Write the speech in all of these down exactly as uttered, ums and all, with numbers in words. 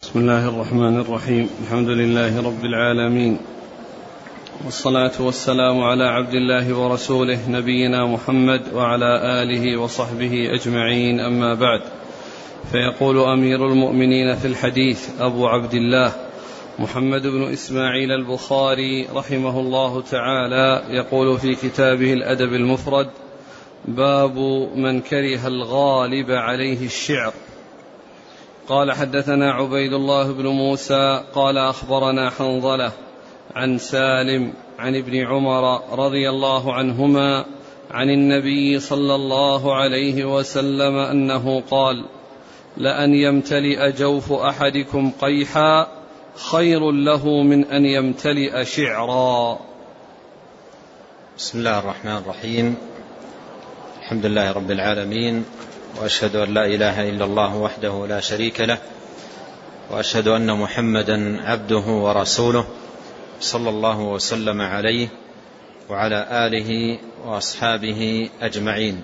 بسم الله الرحمن الرحيم. الحمد لله رب العالمين، والصلاة والسلام على عبد الله ورسوله نبينا محمد وعلى آله وصحبه أجمعين، أما بعد. فيقول أمير المؤمنين في الحديث أبو عبد الله محمد بن إسماعيل البخاري رحمه الله تعالى، يقول في كتابه الأدب المفرد: باب من كره الغالب عليه الشعر. قال: حدثنا عبيد الله بن موسى قال أخبرنا حنظلة عن سالم عن ابن عمر رضي الله عنهما عن النبي صلى الله عليه وسلم أنه قال: لأن يمتلئ جوف أحدكم قيحا خير له من أن يمتلئ شعرا. بسم الله الرحمن الرحيم. الحمد لله رب العالمين، وأشهد أن لا إله إلا الله وحده لا شريك له، وأشهد أن محمدا عبده ورسوله، صلى الله وسلم عليه وعلى آله وأصحابه أجمعين.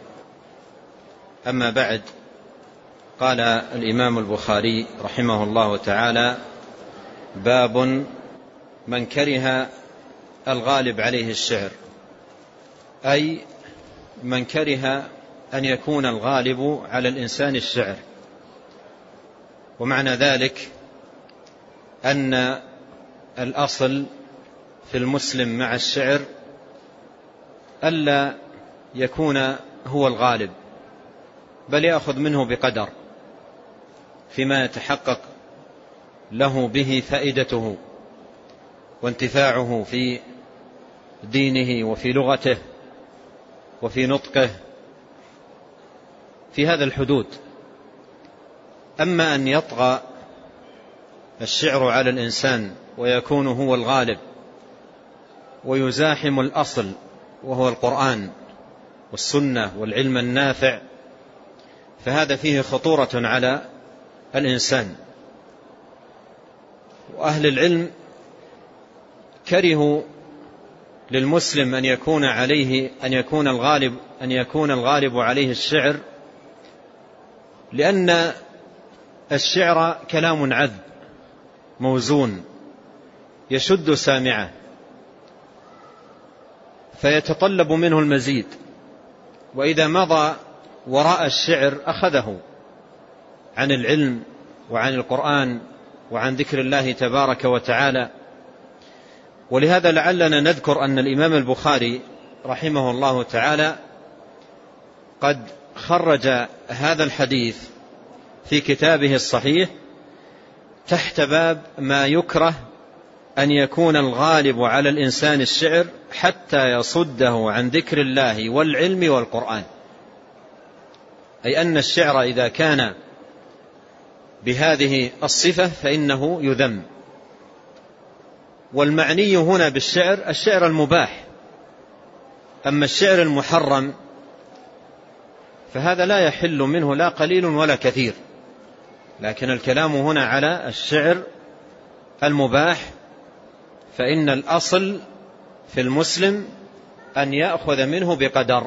أما بعد، قال الإمام البخاري رحمه الله تعالى: باب من كره الغالب عليه الشعر، أي من كره أن يكون الغالب على الإنسان الشعر. ومعنى ذلك أن الأصل في المسلم مع الشعر ألا يكون هو الغالب، بل يأخذ منه بقدر فيما يتحقق له به فائدته وانتفاعه في دينه وفي لغته وفي نطقه، في هذا الحدود. أما أن يطغى الشعر على الإنسان ويكون هو الغالب ويزاحم الأصل وهو القرآن والسنة والعلم النافع، فهذا فيه خطورة على الإنسان. وأهل العلم كرهوا للمسلم أن يكون عليه أن يكون الغالب أن يكون الغالب عليه الشعر، لأن الشعر كلام عذب موزون يشد سامعه، فيتطلب منه المزيد، وإذا مضى وراء الشعر أخذه عن العلم وعن القرآن وعن ذكر الله تبارك وتعالى. ولهذا لعلنا نذكر أن الإمام البخاري رحمه الله تعالى قد خرج هذا الحديث في كتابه الصحيح تحت باب ما يكره أن يكون الغالب على الإنسان الشعر حتى يصده عن ذكر الله والعلم والقرآن، أي أن الشعر إذا كان بهذه الصفة فإنه يذم. والمعني هنا بالشعر الشعر المباح، أما الشعر المحرم فهذا لا يحل منه لا قليل ولا كثير، لكن الكلام هنا على الشعر المباح، فإن الأصل في المسلم أن يأخذ منه بقدر،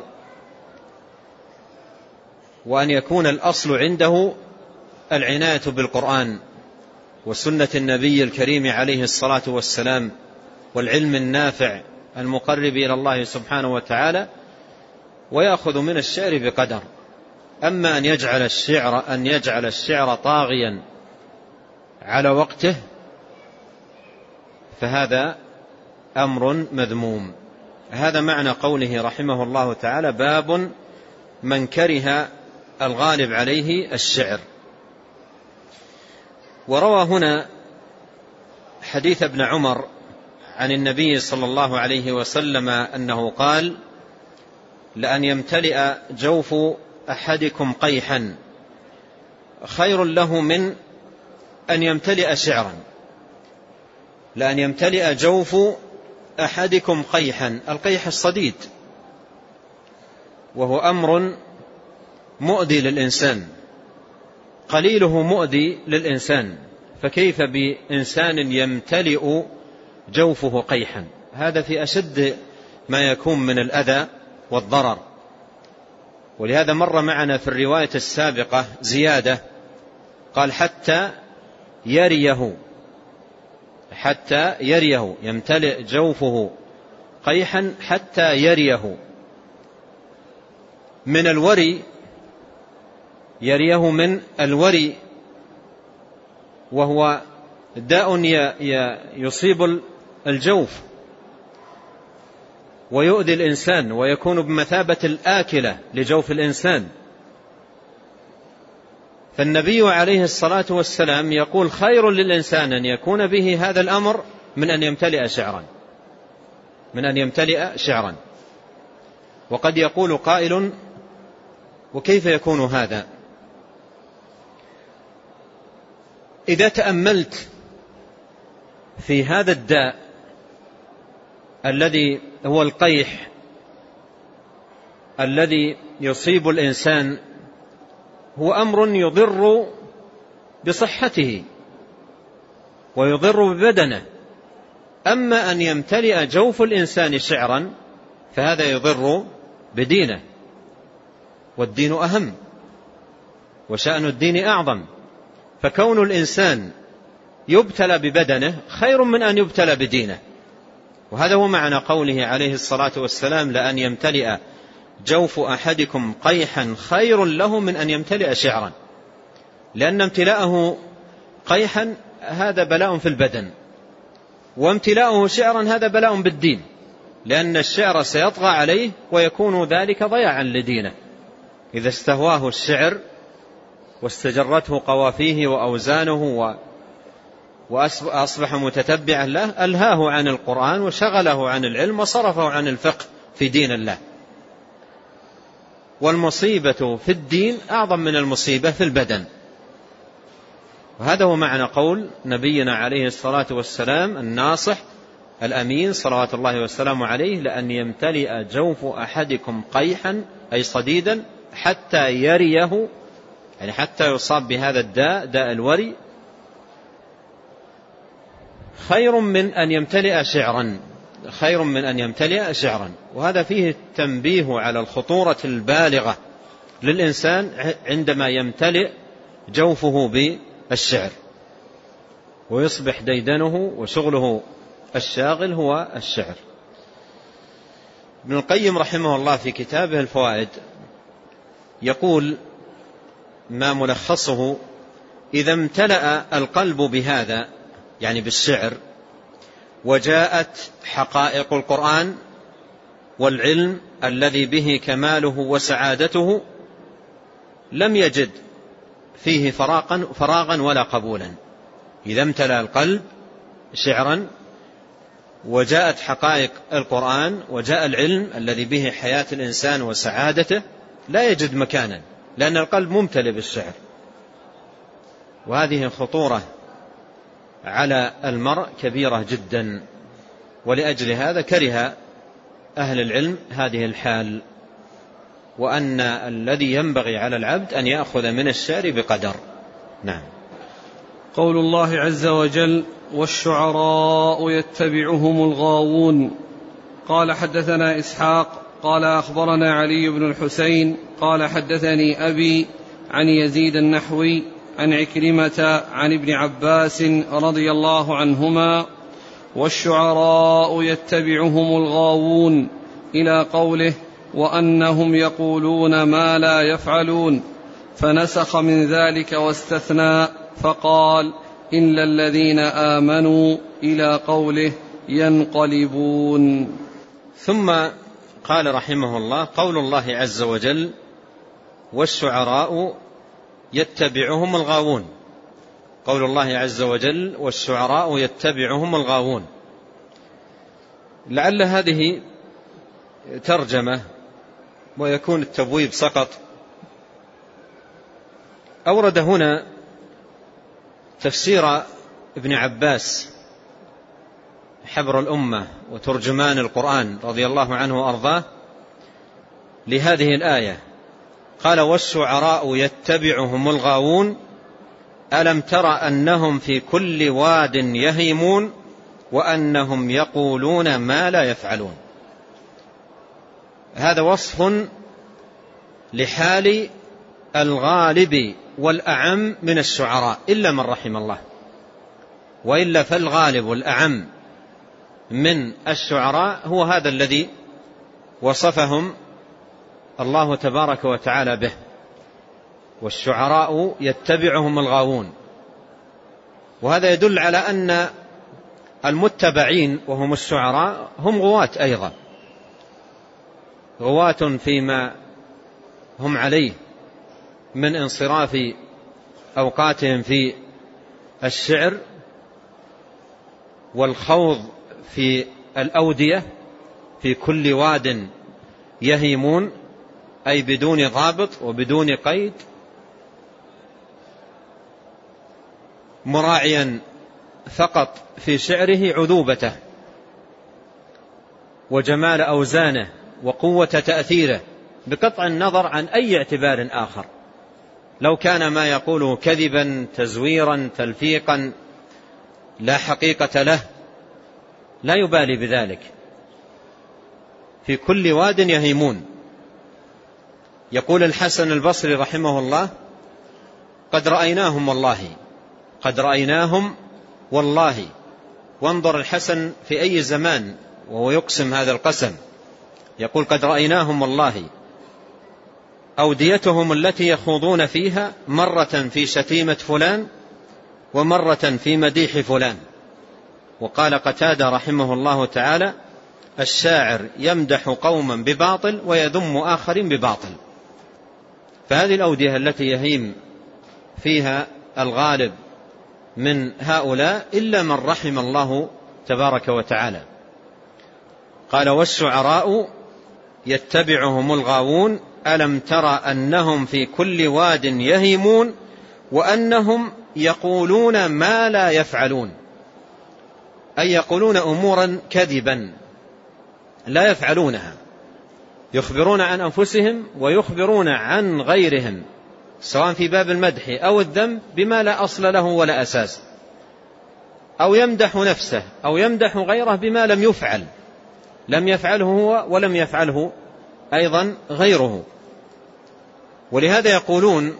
وأن يكون الأصل عنده العناية بالقرآن وسنة النبي الكريم عليه الصلاة والسلام والعلم النافع المقرب إلى الله سبحانه وتعالى، ويأخذ من الشعر بقدر. أما أن يجعل الشعر أن يجعل الشعر طاغيا على وقته فهذا أمر مذموم. هذا معنى قوله رحمه الله تعالى: باب من كره الغالب عليه الشعر. وروى هنا حديث ابن عمر عن النبي صلى الله عليه وسلم أنه قال: لأن يمتلئ جوف أحدكم قيحا خير له من أن يمتلئ شعرا. لأن يمتلئ جوف أحدكم قيحا، القيح الصديد، وهو أمر مؤذي للإنسان، قليله مؤذي للإنسان، فكيف بإنسان يمتلئ جوفه قيحا؟ هذا في أشد ما يكون من الأذى والضرر. ولهذا مر معنا في الرواية السابقة زيادة، قال: حتى يريه حتى يريه، يمتلئ جوفه قيحا حتى يريه. من الوري، يريه من الوري، وهو داء يصيب الجوف ويؤذي الإنسان ويكون بمثابة الآكلة لجوف الإنسان. فالنبي عليه الصلاة والسلام يقول خير للإنسان أن يكون به هذا الأمر من أن يمتلئ شعرا من أن يمتلئ شعرا. وقد يقول قائل: وكيف يكون هذا؟ إذا تأملت في هذا الداء الذي هو القيح الذي يصيب الإنسان، هو أمر يضر بصحته ويضر ببدنه. أما أن يمتلئ جوف الإنسان شعرا فهذا يضر بدينه، والدين أهم وشأن الدين أعظم. فكون الإنسان يبتلى ببدنه خير من أن يبتلى بدينه. وهذا هو معنى قوله عليه الصلاة والسلام: لأن يمتلئ جوف أحدكم قيحا خير له من أن يمتلئ شعرا. لأن امتلاءه قيحا هذا بلاء في البدن، وامتلاءه شعرا هذا بلاء بالدين، لأن الشعر سيطغى عليه ويكون ذلك ضياعا لدينه. إذا استهواه الشعر واستجرته قوافيه وأوزانه وأصبح متتبعا له، ألهاه عن القرآن وشغله عن العلم وصرفه عن الفقه في دين الله. والمصيبة في الدين أعظم من المصيبة في البدن. وهذا هو معنى قول نبينا عليه الصلاة والسلام الناصح الأمين صلوات الله والسلام عليه: لأن يمتلئ جوف أحدكم قيحا أي صديدا حتى يريه، يعني حتى يصاب بهذا الداء، داء الوري، خير من أن يمتلئ شعرا خير من أن يمتلئ شعرا. وهذا فيه تنبيه على الخطورة البالغة للإنسان عندما يمتلئ جوفه بالشعر ويصبح ديدنه وشغله الشاغل هو الشعر. ابن القيم رحمه الله في كتابه الفوائد يقول ما ملخصه: إذا امتلأ القلب بهذا، يعني بالشعر، وجاءت حقائق القرآن والعلم الذي به كماله وسعادته، لم يجد فيه فراغا, فراغا ولا قبولا. إذا امتلأ القلب شعرا وجاءت حقائق القرآن وجاء العلم الذي به حياة الإنسان وسعادته، لا يجد مكانا، لأن القلب ممتلئ بالشعر. وهذه خطورة على المرء كبيرة جدا، ولأجل هذا كره أهل العلم هذه الحال، وأن الذي ينبغي على العبد أن يأخذ من الشعر بقدر. نعم. قول الله عز وجل: والشعراء يتبعهم الغاوون. قال: حدثنا إسحاق قال أخبرنا علي بن الحسين قال حدثني أبي عن يزيد النحوي عن عكرمة عن ابن عباس رضي الله عنهما: والشعراء يتبعهم الغاوون، إلى قوله: وأنهم يقولون ما لا يفعلون، فنسخ من ذلك واستثنى فقال: إلا الذين آمنوا، إلى قوله: ينقلبون. ثم قال رحمه الله: قول الله عز وجل: والشعراء يتبعهم الغاوون. قول الله عز وجل: والشعراء يتبعهم الغاوون، لعل هذه ترجمة ويكون التبويب سقط. أورد هنا تفسير ابن عباس حبر الأمة وترجمان القرآن رضي الله عنه وأرضاه لهذه الآية. قال: والشعراء يتبعهم الغاوون، ألم تر أنهم في كل واد يهيمون وأنهم يقولون ما لا يفعلون. هذا وصف لحال الغالب والأعم من الشعراء إلا من رحم الله. وإلا فالغالب والأعم من الشعراء هو هذا الذي وصفهم الله تبارك وتعالى به: والشعراء يتبعهم الغاوون. وهذا يدل على أن المتبعين وهم الشعراء هم غواة أيضا، غواة فيما هم عليه من انصراف أوقاتهم في الشعر والخوض في الأودية في كل واد يهيمون، أي بدون ضابط وبدون قيد، مراعيا فقط في شعره عذوبته وجمال أوزانه وقوة تأثيره، بقطع النظر عن أي اعتبار آخر. لو كان ما يقوله كذبا تزويرا تلفيقا لا حقيقة له لا يبالي بذلك. في كل واد يهيمون. يقول الحسن البصري رحمه الله: قد رأيناهم والله، قد رأيناهم والله. وانظر الحسن في أي زمان وهو يقسم هذا القسم، يقول: قد رأيناهم والله. أوديتهم التي يخوضون فيها مرة في شتيمة فلان ومرة في مديح فلان. وقال قتادة رحمه الله تعالى: الشاعر يمدح قوما بباطل ويذم آخرين بباطل. فهذه الأودية التي يهيم فيها الغالب من هؤلاء إلا من رحم الله تبارك وتعالى. قال: والشعراء يتبعهم الغاوون، ألم ترى أنهم في كل واد يهيمون وأنهم يقولون ما لا يفعلون، أي يقولون أمورا كذبا لا يفعلونها، يخبرون عن أنفسهم ويخبرون عن غيرهم سواء في باب المدح أو الذم بما لا أصل له ولا أساس، أو يمدح نفسه أو يمدح غيره بما لم يفعل، لم يفعله هو ولم يفعله أيضا غيره. ولهذا يقولون: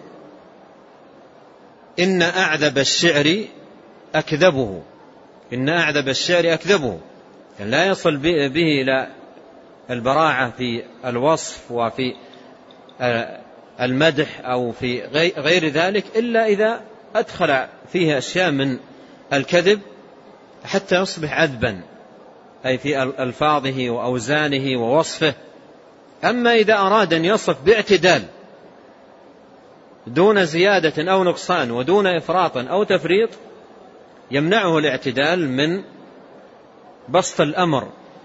إن أعذب الشعر أكذبه، إن أعذب الشعر أكذبه، يعني لا يصل به إلى البراعة في الوصف وفي المدح أو في غير ذلك إلا إذا أدخل فيه أشياء من الكذب حتى يصبح عذبا، أي في ألفاظه وأوزانه ووصفه. أما إذا أراد أن يصف باعتدال دون زيادة أو نقصان ودون إفراط أو تفريط، يمنعه الاعتدال من بسط الأمر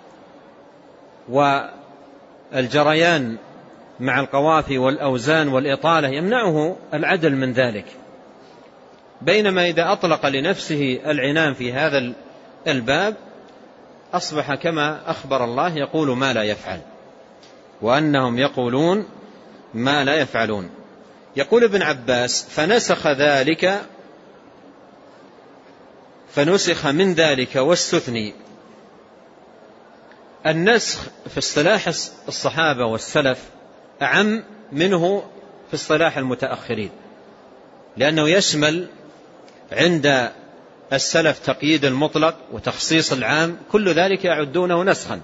والجريان مع القوافي والأوزان والإطالة، يمنعه العدل من ذلك. بينما إذا أطلق لنفسه العنان في هذا الباب أصبح كما أخبر الله يقول ما لا يفعل، وأنهم يقولون ما لا يفعلون. يقول ابن عباس: فنسخ ذلك فنسخ من ذلك واستثني. النسخ في اصطلاح الصحابة والسلف أعم منه في اصطلاح المتأخرين، لأنه يشمل عند السلف تقييد المطلق وتخصيص العام، كل ذلك يعدونه نسخا.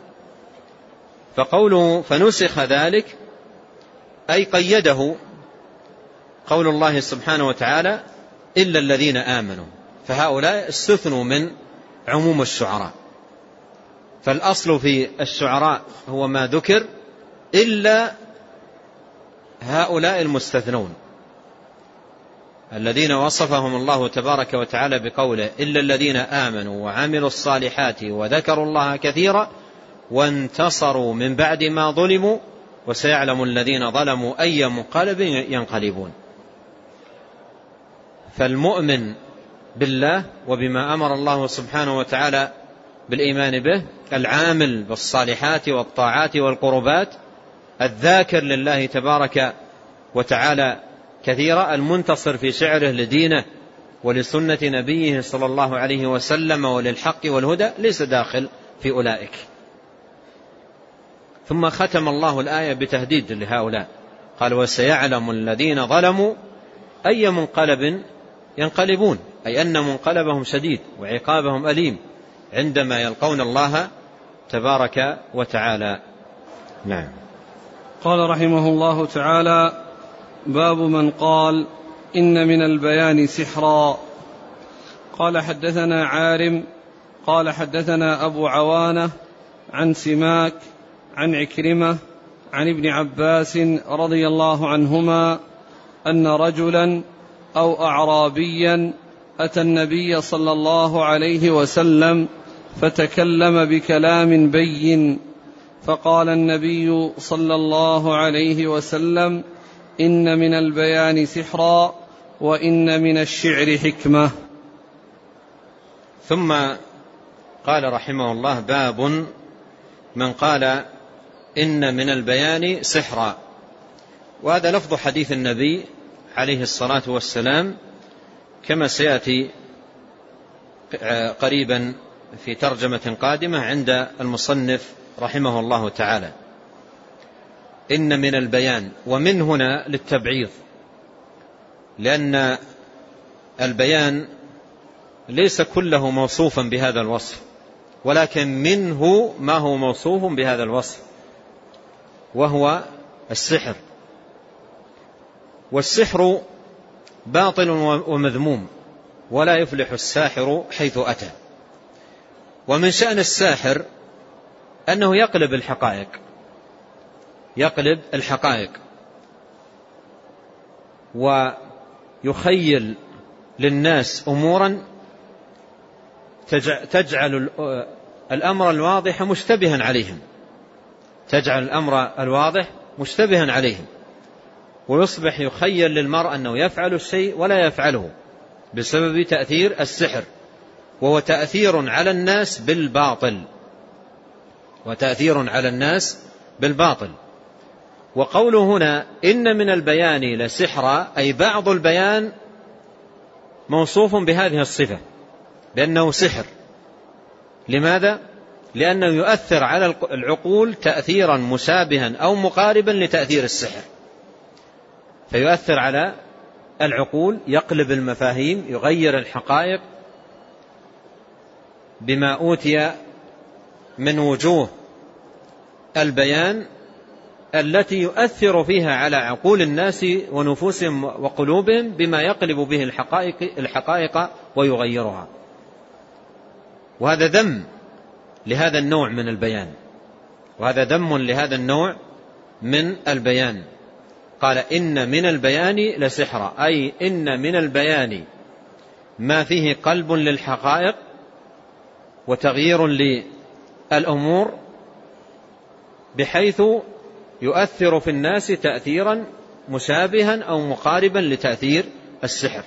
فقوله فنسخ ذلك أي قيده قول الله سبحانه وتعالى: إلا الذين آمنوا، فهؤلاء استثنوا من عموم الشعراء. فالأصل في الشعراء هو ما ذكر إلا هؤلاء المستثنون الذين وصفهم الله تبارك وتعالى بقوله: إلا الذين آمنوا وعملوا الصالحات وذكروا الله كثيرا وانتصروا من بعد ما ظلموا وسيعلم الذين ظلموا أي منقلب ينقلبون. فالمؤمن بالله وبما أمر الله سبحانه وتعالى بالإيمان به، العامل بالصالحات والطاعات والقربات، الذاكر لله تبارك وتعالى كثيرا، المنتصر في شعره لدينه ولسنة نبيه صلى الله عليه وسلم وللحق والهدى، ليس داخل في أولئك. ثم ختم الله الآية بتهديد لهؤلاء، قال: وسيعلم الذين ظلموا أي منقلب ينقلبون. أي أن منقلبهم شديد وعقابهم أليم عندما يلقون الله تبارك وتعالى. نعم. قال رحمه الله تعالى: باب من قال إن من البيان سحرا. قال حدثنا عارم قال حدثنا أبو عوانة عن سماك عن عكرمة عن ابن عباس رضي الله عنهما أن رجلا أو أعرابيا أتى النبي صلى الله عليه وسلم فتكلم بكلام بين، فقال النبي صلى الله عليه وسلم: إن من البيان سحرا وإن من الشعر حكمة. ثم قال رحمه الله: باب من قال إن من البيان سحرا. وهذا لفظ حديث النبي عليه الصلاة والسلام كما سيأتي قريبا في ترجمة قادمة عند المصنف رحمه الله تعالى. إن من البيان، ومن هنا للتبعيض، لأن البيان ليس كله موصوفا بهذا الوصف، ولكن منه ما هو موصوف بهذا الوصف، وهو السحر. والسحر باطل ومذموم، ولا يفلح الساحر حيث أتى. ومن شأن الساحر أنه يقلب الحقائق يقلب الحقائق ويخيل للناس أمورا تجعل الأمر الواضح مشتبها عليهم تجعل الأمر الواضح مشتبها عليهم ويصبح يخيل للمرء أنه يفعل الشيء ولا يفعله بسبب تأثير السحر، وهو تأثير على الناس بالباطل وتأثير على الناس بالباطل. وقوله هنا إن من البيان لسحرا، أي بعض البيان موصوف بهذه الصفة بأنه سحر. لماذا؟ لأنه يؤثر على العقول تأثيرا مشابها أو مقاربا لتأثير السحر، فيؤثر على العقول، يقلب المفاهيم، يغير الحقائق بما أوتي من وجوه البيان التي يؤثر فيها على عقول الناس ونفوسهم وقلوبهم بما يقلب به الحقائق, الحقائق ويغيرها. وهذا ذم لهذا النوع من البيان وهذا ذم لهذا النوع من البيان. قال إن من البيان لسحرا، أي إن من البيان ما فيه قلب للحقائق وتغيير للأمور بحيث يؤثر في الناس تأثيرا مشابها أو مقاربا لتأثير السحر.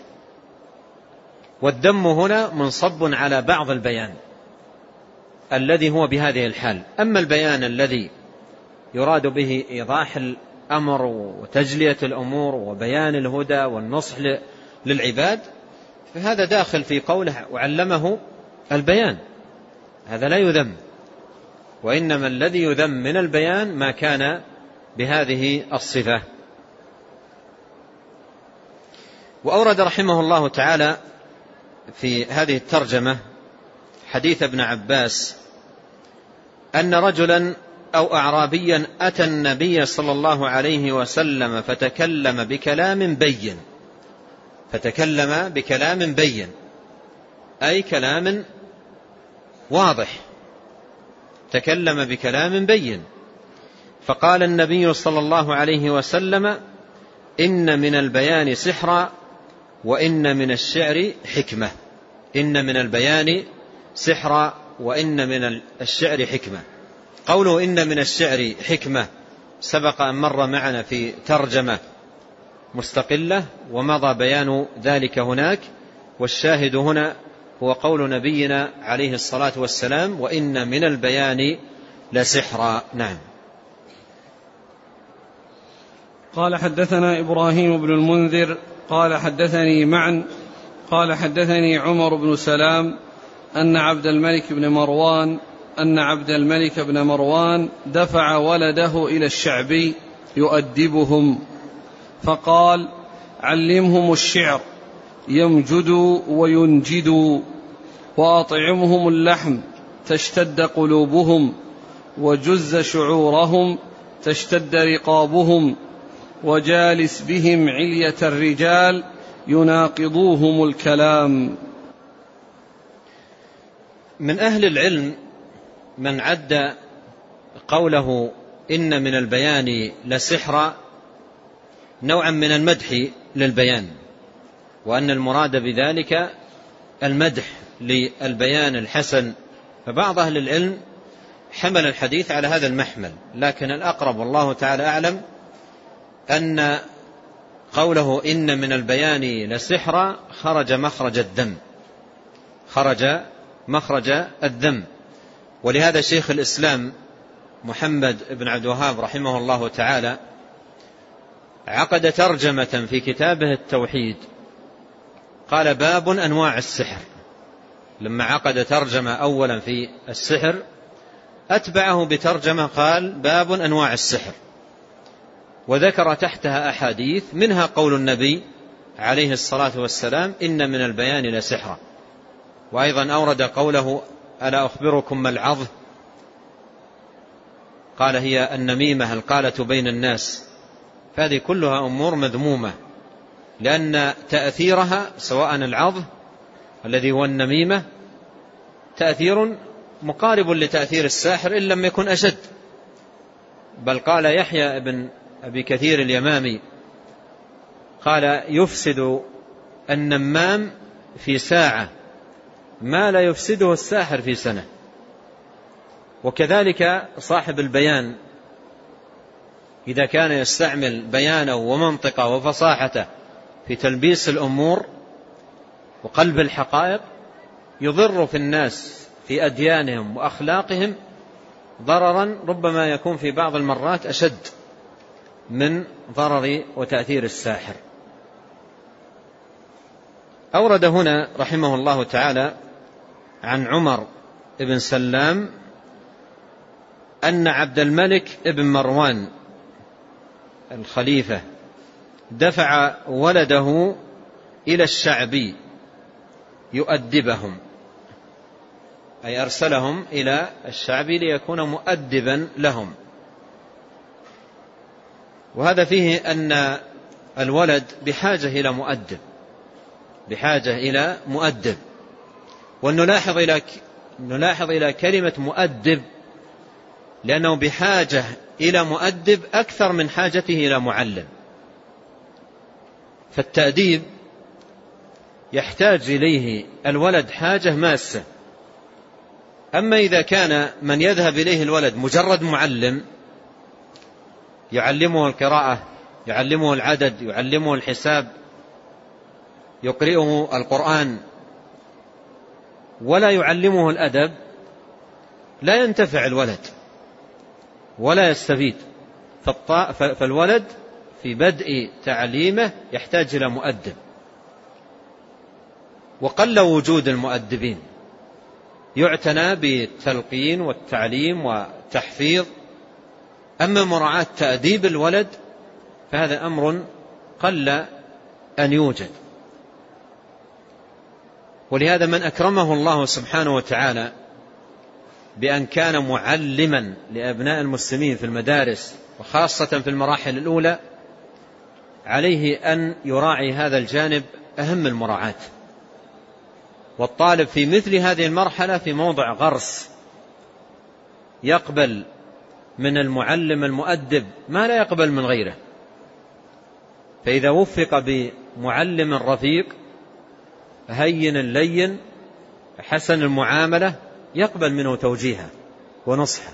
والذم هنا منصب على بعض البيان الذي هو بهذه الحال. أما البيان الذي يراد به إيضاح الأمر وتجلية الأمور وبيان الهدى والنصح للعباد، فهذا داخل في قوله وعلمه البيان، هذا لا يذم. وإنما الذي يذم من البيان ما كان بهذه الصفة. وأورد رحمه الله تعالى في هذه الترجمة حديث ابن عباس أن رجلا أو أعرابيا أتى النبي صلى الله عليه وسلم فتكلم بكلام بين فتكلم بكلام بين أي كلام واضح، تكلم بكلام بين. فقال النبي صلى الله عليه وسلم: إن من البيان سحرا وإن من الشعر حكمة. إن من البيان سحرا وإن من الشعر حكمة. قوله إن من الشعر حكمة سبق أن مر معنا في ترجمة مستقلة ومضى بيان ذلك هناك، والشاهد هنا هو قول نبينا عليه الصلاة والسلام: وإن من البيان لسحرا. نعم. قال حدثنا إبراهيم بن المنذر قال حدثني معن قال حدثني عمر بن سلام أن عبد الملك بن مروان أن عبد الملك بن مروان دفع ولده إلى الشعبي يؤدبهم، فقال: علمهم الشعر يمجدوا وينجدوا، وأطعمهم اللحم تشتد قلوبهم، وجز شعورهم تشتد رقابهم، وجالس بهم علية الرجال يناقضوهم الكلام. من أهل العلم من عد قوله إن من البيان لسحرا نوعا من المدح للبيان، وأن المراد بذلك المدح للبيان الحسن. فبعض أهل العلم حمل الحديث على هذا المحمل، لكن الأقرب والله تعالى أعلم أن قوله إن من البيان لسحرا خرج مخرج الذم، خرج مخرج الذم. ولهذا شيخ الإسلام محمد بن عبد الوهاب رحمه الله تعالى عقد ترجمة في كتابه التوحيد، قال باب أنواع السحر. لما عقد ترجمة أولا في السحر أتبعه بترجمة قال باب أنواع السحر، وذكر تحتها أحاديث منها قول النبي عليه الصلاة والسلام إن من البيان لسحرا، وأيضا أورد قوله ألا أخبركم ما العظ، قال هي النميمة القالة بين الناس. فهذه كلها أمور مذمومة، لأن تأثيرها سواء العظ الذي هو النميمة تأثير مقارب لتأثير الساحر إن لم يكن أشد. بل قال يحيى بن أبي كثير اليمامي قال يفسد النمام في ساعة ما لا يفسده الساحر في سنة. وكذلك صاحب البيان إذا كان يستعمل بيانه ومنطقه وفصاحته في تلبيس الأمور وقلب الحقائق يضر في الناس في أديانهم وأخلاقهم ضررا ربما يكون في بعض المرات أشد من ضرر وتأثير الساحر. أورد هنا رحمه الله تعالى عن عمر بن سلام أن عبد الملك بن مروان الخليفة دفع ولده إلى الشعبي يؤدبهم، أي أرسلهم إلى الشعبي ليكون مؤدبا لهم. وهذا فيه أن الولد بحاجة إلى مؤدب، بحاجة إلى مؤدب. ونلاحظ إلى نلاحظ إلى كلمة مؤدب لأنه بحاجة إلى مؤدب أكثر من حاجته إلى معلم. فالتأديب يحتاج إليه الولد حاجة ماسة. أما إذا كان من يذهب إليه الولد مجرد معلم يعلمه القراءة، يعلمه العدد، يعلمه الحساب، يقرئه القرآن، ولا يعلمه الأدب، لا ينتفع الولد ولا يستفيد. فالولد في بدء تعليمه يحتاج إلى مؤدب، وقل وجود المؤدبين، يعتنى بالتلقين والتعليم والتحفيظ. أما مراعاة تأديب الولد فهذا أمر قل أن يوجد. ولهذا من أكرمه الله سبحانه وتعالى بأن كان معلما لأبناء المسلمين في المدارس وخاصة في المراحل الأولى عليه أن يراعي هذا الجانب أهم المراعاة. والطالب في مثل هذه المرحلة في موضع غرس، يقبل من المعلم المؤدب ما لا يقبل من غيره. فإذا وفق بمعلم رفيق هين لين حسن المعاملة يقبل منه توجيها ونصحا.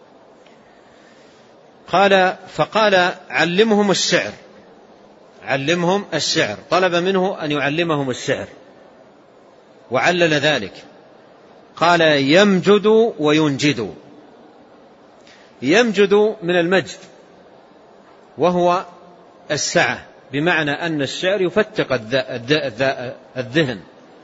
قال فقال علمهم الشعر، علمهم الشعر، طلب منه أن يعلمهم الشعر، وعلل ذلك قال يمجد وينجد. يمجد من المجد وهو السعة، بمعنى أن الشعر يفتق الذهن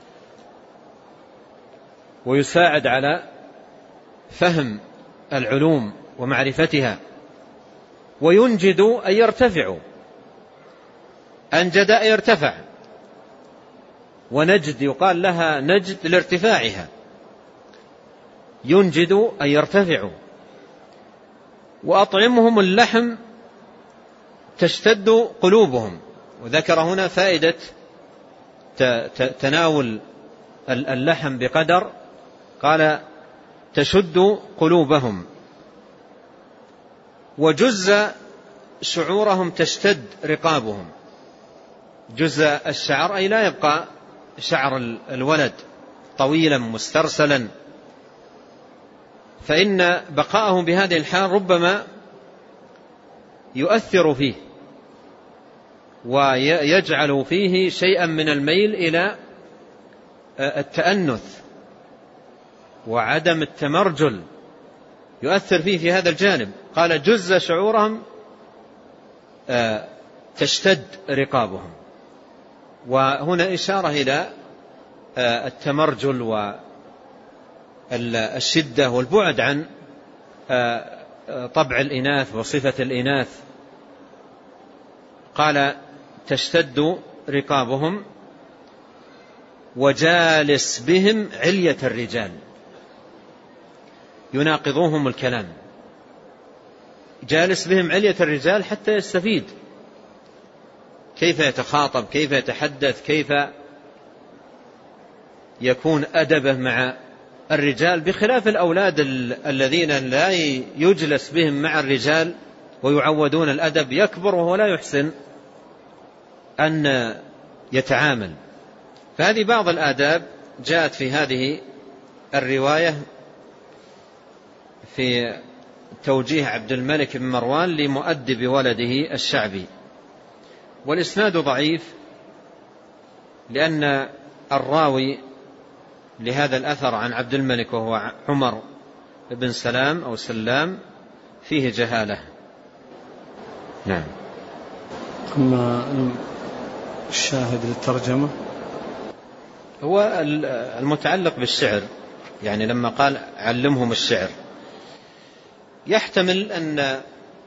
ويساعد على فهم العلوم ومعرفتها. وينجد أن يرتفع، أنجد أن يرتفع، ونجد يقال لها نجد لارتفاعها، ينجد أن يرتفع. وأطعمهم اللحم تشتد قلوبهم. وذكر هنا فائدة تناول اللحم بقدر، قال تشد قلوبهم. وجز شعورهم تشتد رقابهم. جز الشعر أي لا يبقى شعر الولد طويلا مسترسلا، فإن بقاءه بهذه الحال ربما يؤثر فيه ويجعل فيه شيئا من الميل إلى التأنث وعدم التمرجل، يؤثر فيه في هذا الجانب. قال جز شعورهم تشتد رقابهم. وهنا إشارة إلى التمرجل والشدة والبعد عن طبع الإناث وصفة الإناث. قال تشتد رقابهم وجالس بهم علية الرجال، يناقضوهم الكلام. جالس بهم علية الرجال حتى يستفيد كيف يتخاطب، كيف يتحدث، كيف يكون أدبه مع الرجال، بخلاف الأولاد الذين لا يجلس بهم مع الرجال ويعودون الأدب، يكبر وهو لا يحسن أن يتعامل. فهذه بعض الآداب جاءت في هذه الرواية في توجيه عبد الملك بن مروان لمؤدب ولده الشعبي. والإسناد ضعيف لأن الراوي لهذا الأثر عن عبد الملك وهو عمر بن سلام أو سلام فيه جهالة. نعم. أما الشاهد للترجمة هو المتعلق بالشعر، يعني لما قال علمهم الشعر، يحتمل أن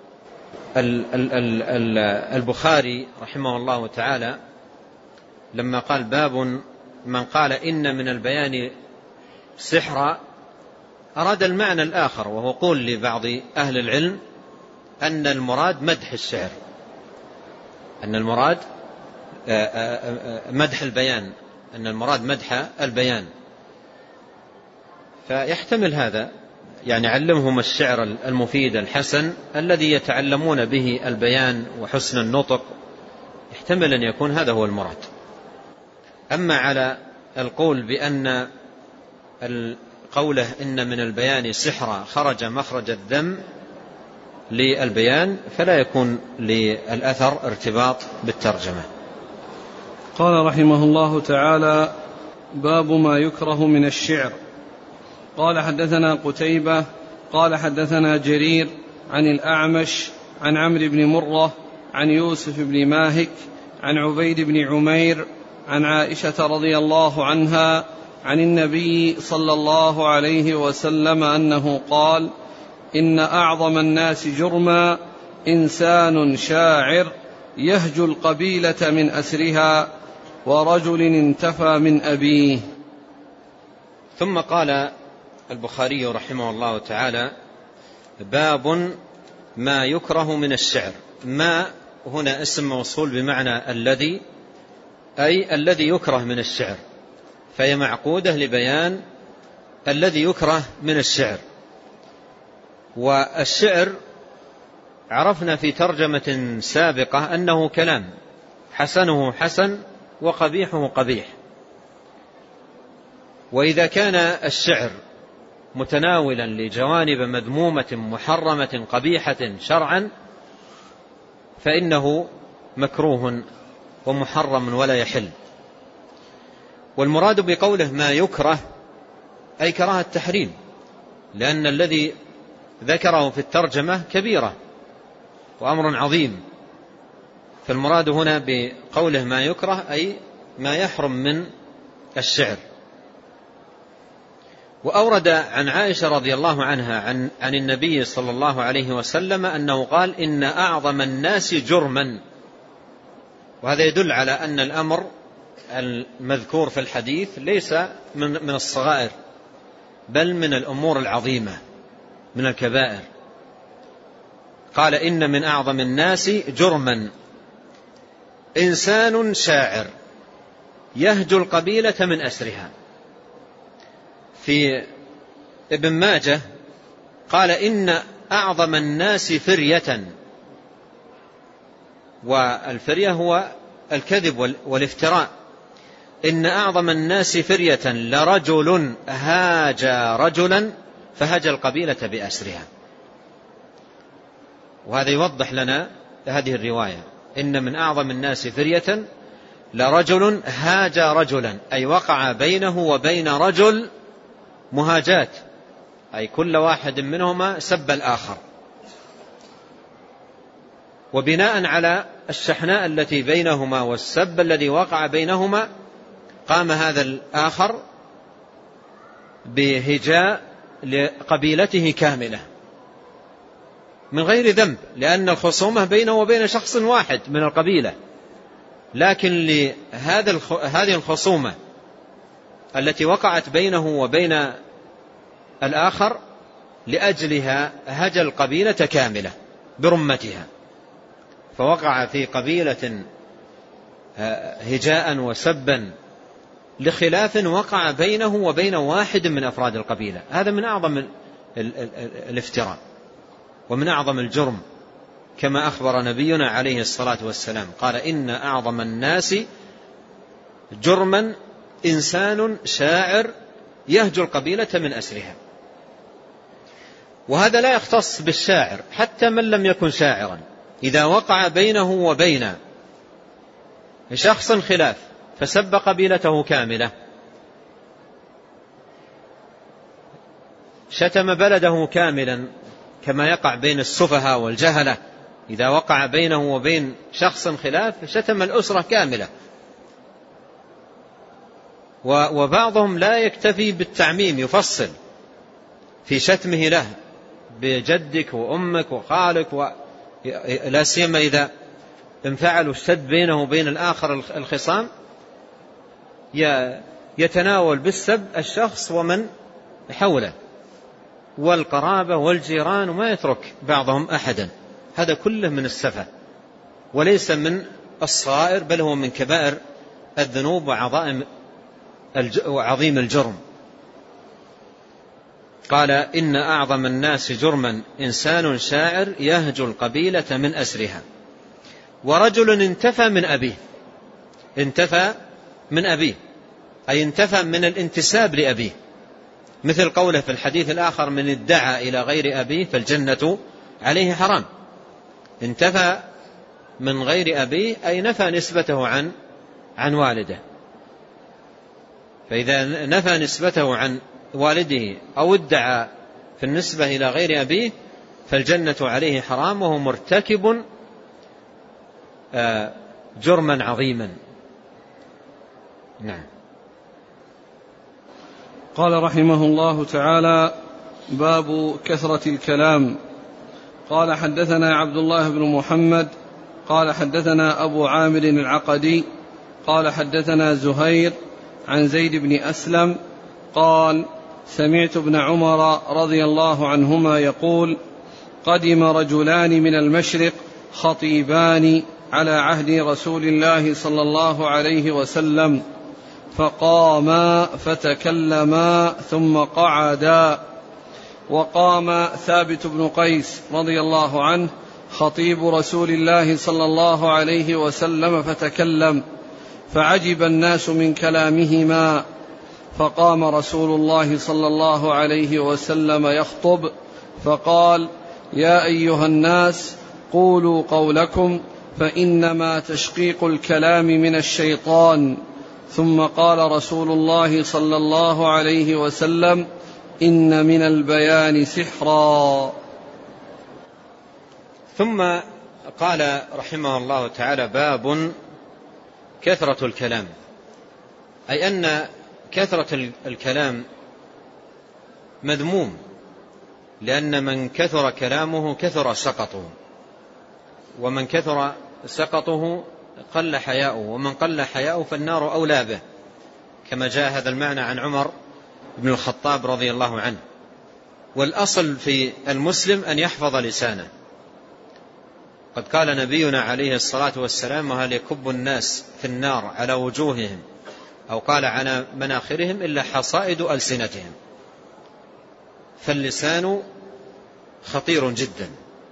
البخاري رحمه الله تعالى لما قال باب من قال إن من البيان سحرا أراد المعنى الآخر، وهو قول لبعض أهل العلم أن المراد مدح الشعر، أن المراد مدح البيان، أن المراد مدح البيان. فيحتمل هذا، يعني علمهم الشعر المفيد الحسن الذي يتعلمون به البيان وحسن النطق، يحتمل أن يكون هذا هو المراد. أما على القول بأن قوله إن من البيان سحرا خرج مخرج الذم للبيان فلا يكون للأثر ارتباط بالترجمة. قال رحمه الله تعالى باب ما يكره من الشعر. قال حدثنا قتيبة قال حدثنا جرير عن الأعمش عن عمرو بن مرة عن يوسف بن ماهك عن عبيد بن عمير عن عائشة رضي الله عنها عن النبي صلى الله عليه وسلم أنه قال إن أعظم الناس جرما إنسان شاعر يهجو القبيلة من أسرها ورجل انتفى من أبيه. ثم قال البخاري رحمه الله تعالى باب ما يكره من الشعر. ما هنا اسم موصول بمعنى الذي، أي الذي يكره من الشعر، فهي معقودة لبيان الذي يكره من الشعر. والشعر عرفنا في ترجمة سابقة أنه كلام حسنه حسن وقبيحه قبيح. وإذا كان الشعر متناولا لجوانب مذمومة محرمة قبيحة شرعا فإنه مكروه ومحرم ولا يحل. والمراد بقوله ما يكره أي كراهة التحريم، لأن الذي ذكره في الترجمة كبيرة وأمر عظيم، فالمراد هنا بقوله ما يكره أي ما يحرم من الشعر. وأورد عن عائشة رضي الله عنها عن, عن النبي صلى الله عليه وسلم أنه قال إن أعظم الناس جرما، وهذا يدل على أن الأمر المذكور في الحديث ليس من من الصغائر، بل من الأمور العظيمة، من الكبائر. قال: إن من أعظم الناس جرما إنسان شاعر يهجو القبيلة من أسرها. في ابن ماجه قال: إن أعظم الناس فرية، والفرية هو الكذب والافتراء. إن أعظم الناس فرية لرجل هاجى رجلا فهجى القبيلة بأسرها. وهذا يوضح لنا هذه الرواية: إن من أعظم الناس فرية لرجل هاجى رجلا، أي وقع بينه وبين رجل مهاجات، أي كل واحد منهما سب الآخر. وبناء على الشحناء التي بينهما والسب الذي وقع بينهما قام هذا الآخر بهجاء لقبيلته كاملة من غير ذنب، لأن الخصومة بينه وبين شخص واحد من القبيلة، لكن لهذا هذه الخصومة التي وقعت بينه وبين الآخر لأجلها هجى القبيلة كاملة برمتها، فوقع في قبيلة هجاء وسبا لخلاف وقع بينه وبين واحد من أفراد القبيلة. هذا من أعظم الافتراء ومن أعظم الجرم، كما أخبر نبينا عليه الصلاة والسلام قال: إن أعظم الناس جرما إنسان شاعر يهجو القبيلة من أسرها. وهذا لا يختص بالشاعر، حتى من لم يكن شاعرا إذا وقع بينه وبين شخص خلاف فسب قبيلته كاملة، شتم بلده كاملا، كما يقع بين السفهاء والجهلة، إذا وقع بينه وبين شخص خلاف شتم الأسرة كاملة. وبعضهم لا يكتفي بالتعميم، يفصل في شتمه له بجدك وأمك وخالك، ولا سيما إذا انفعلوا الشد بينه وبين الآخر الخصام، يتناول بالسب الشخص ومن حوله والقرابة والجيران، وما يترك بعضهم أحدا. هذا كله من السفة، وليس من الصغائر، بل هو من كبائر الذنوب وعظائم وعظيم الجرم. قال: إن أعظم الناس جرما إنسان شاعر يهجو القبيلة من أسرها. ورجل انتفى من أبيه، انتفى من أبيه أي انتفى من الانتساب لأبيه، مثل قوله في الحديث الآخر: من ادعى إلى غير أبيه فالجنة عليه حرام. انتفى من غير أبيه أي نفى نسبته عن عن والده. فإذا نفى نسبته عن والده أو ادعى في النسبة إلى غير أبيه فالجنة عليه حرام، وهو مرتكب جرما عظيما. نعم. قال رحمه الله تعالى: باب كثرة الكلام. قال: حدثنا عبد الله بن محمد قال حدثنا أبو عامر العقدي قال حدثنا زهير عن زيد بن أسلم قال: سمعت ابن عمر رضي الله عنهما يقول: قدم رجلان من المشرق خطيبان على عهد رسول الله صلى الله عليه وسلم، فقاما فتكلما ثم قعدا. وقام ثابت بن قيس رضي الله عنه خطيب رسول الله صلى الله عليه وسلم فتكلم، فعجب الناس من كلامهما، فقام رسول الله صلى الله عليه وسلم يخطب فقال: يا أيها الناس قولوا قولكم فإنما تشقيق الكلام من الشيطان. ثم قال رسول الله صلى الله عليه وسلم: إن من البيان سحرا. ثم قال رحمه الله تعالى: باب كثرة الكلام، أي أن كثرة الكلام مذموم، لأن من كثر كلامه كثر سقطه، ومن كثر سقطه قل حياؤه، ومن قل حياؤه فالنار أولى به، كما جاء هذا المعنى عن عمر بن الخطاب رضي الله عنه. والأصل في المسلم أن يحفظ لسانه. قد قال نبينا عليه الصلاة والسلام: وهل يكب الناس في النار على وجوههم أو قال على مناخرهم إلا حصائد ألسنتهم. فاللسان خطير جدا.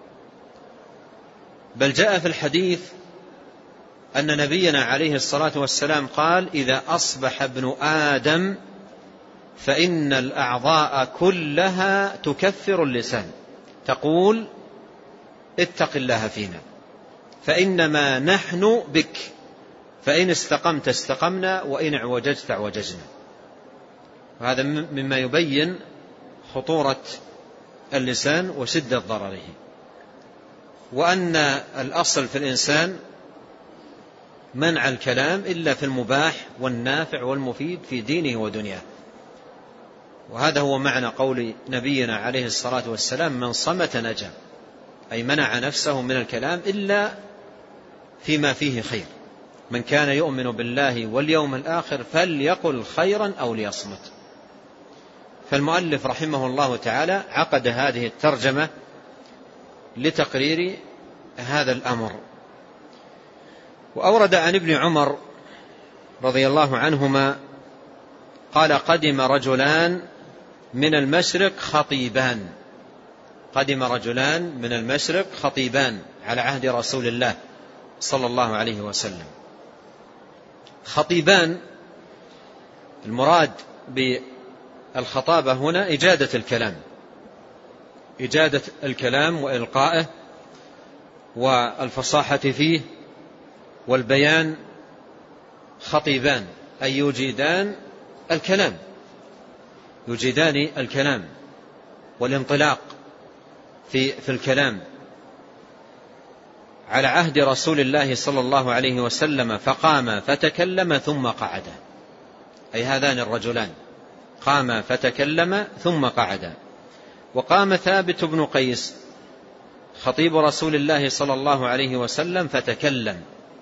بل جاء في الحديث أن نبينا عليه الصلاة والسلام قال: إذا أصبح ابن آدم فإن الأعضاء كلها تكفر اللسان، تقول: اتق الله فينا فإنما نحن بك، فإن استقمت استقمنا وإن اعوججت اعوججنا. وهذا مما يبين خطورة اللسان وشدة ضرره، وأن الأصل في الإنسان منع الكلام إلا في المباح والنافع والمفيد في دينه ودنياه. وهذا هو معنى قول نبينا عليه الصلاة والسلام: من صمت نجا، أي منع نفسه من الكلام إلا فيما فيه خير. من كان يؤمن بالله واليوم الآخر فليقل خيرا أو ليصمت. فالمؤلف رحمه الله تعالى عقد هذه الترجمة لتقرير هذا الأمر. وأورد عن ابن عمر رضي الله عنهما قال: قدم رجلان من المشرق خطيبان. قدم رجلان من المشرق خطيبان على عهد رسول الله صلى الله عليه وسلم. خطيبان المراد بالخطابة هنا إجادة الكلام، إجادة الكلام وإلقائه والفصاحة فيه والبيان. خطيبان أي يجيدان الكلام، يجيدان الكلام والانطلاق في في الكلام على عهد رسول الله صلى الله عليه وسلم. فقام فتكلم ثم قعد، أي هذان الرجلان قام فتكلم ثم قعد. وقام ثابت بن قيس خطيب رسول الله صلى الله عليه وسلم فتكلم،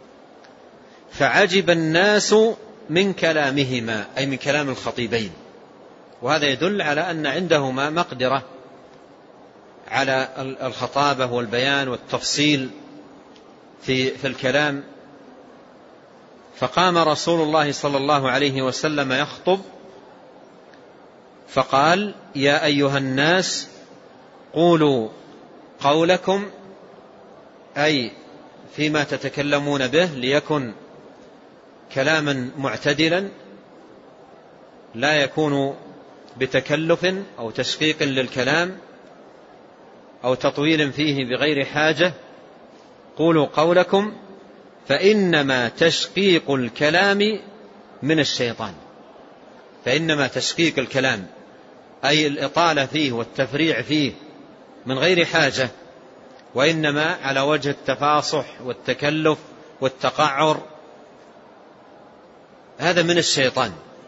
فعجب الناس من كلامهما، أي من كلام الخطيبين. وهذا يدل على أن عندهما مقدرة على الخطابة والبيان والتفصيل في في الكلام. فقام رسول الله صلى الله عليه وسلم يخطب فقال: يا أيها الناس قولوا قولكم، أي فيما تتكلمون به، ليكن كلاما معتدلا لا يكون بتكلف أو تشقيق للكلام أو تطويل فيه بغير حاجة. قولوا قولكم فإنما تشقيق الكلام من الشيطان. فإنما تشقيق الكلام أي الإطالة فيه والتفريع فيه من غير حاجة، وإنما على وجه التفاصح والتكلف والتقعر، هذا من الشيطان،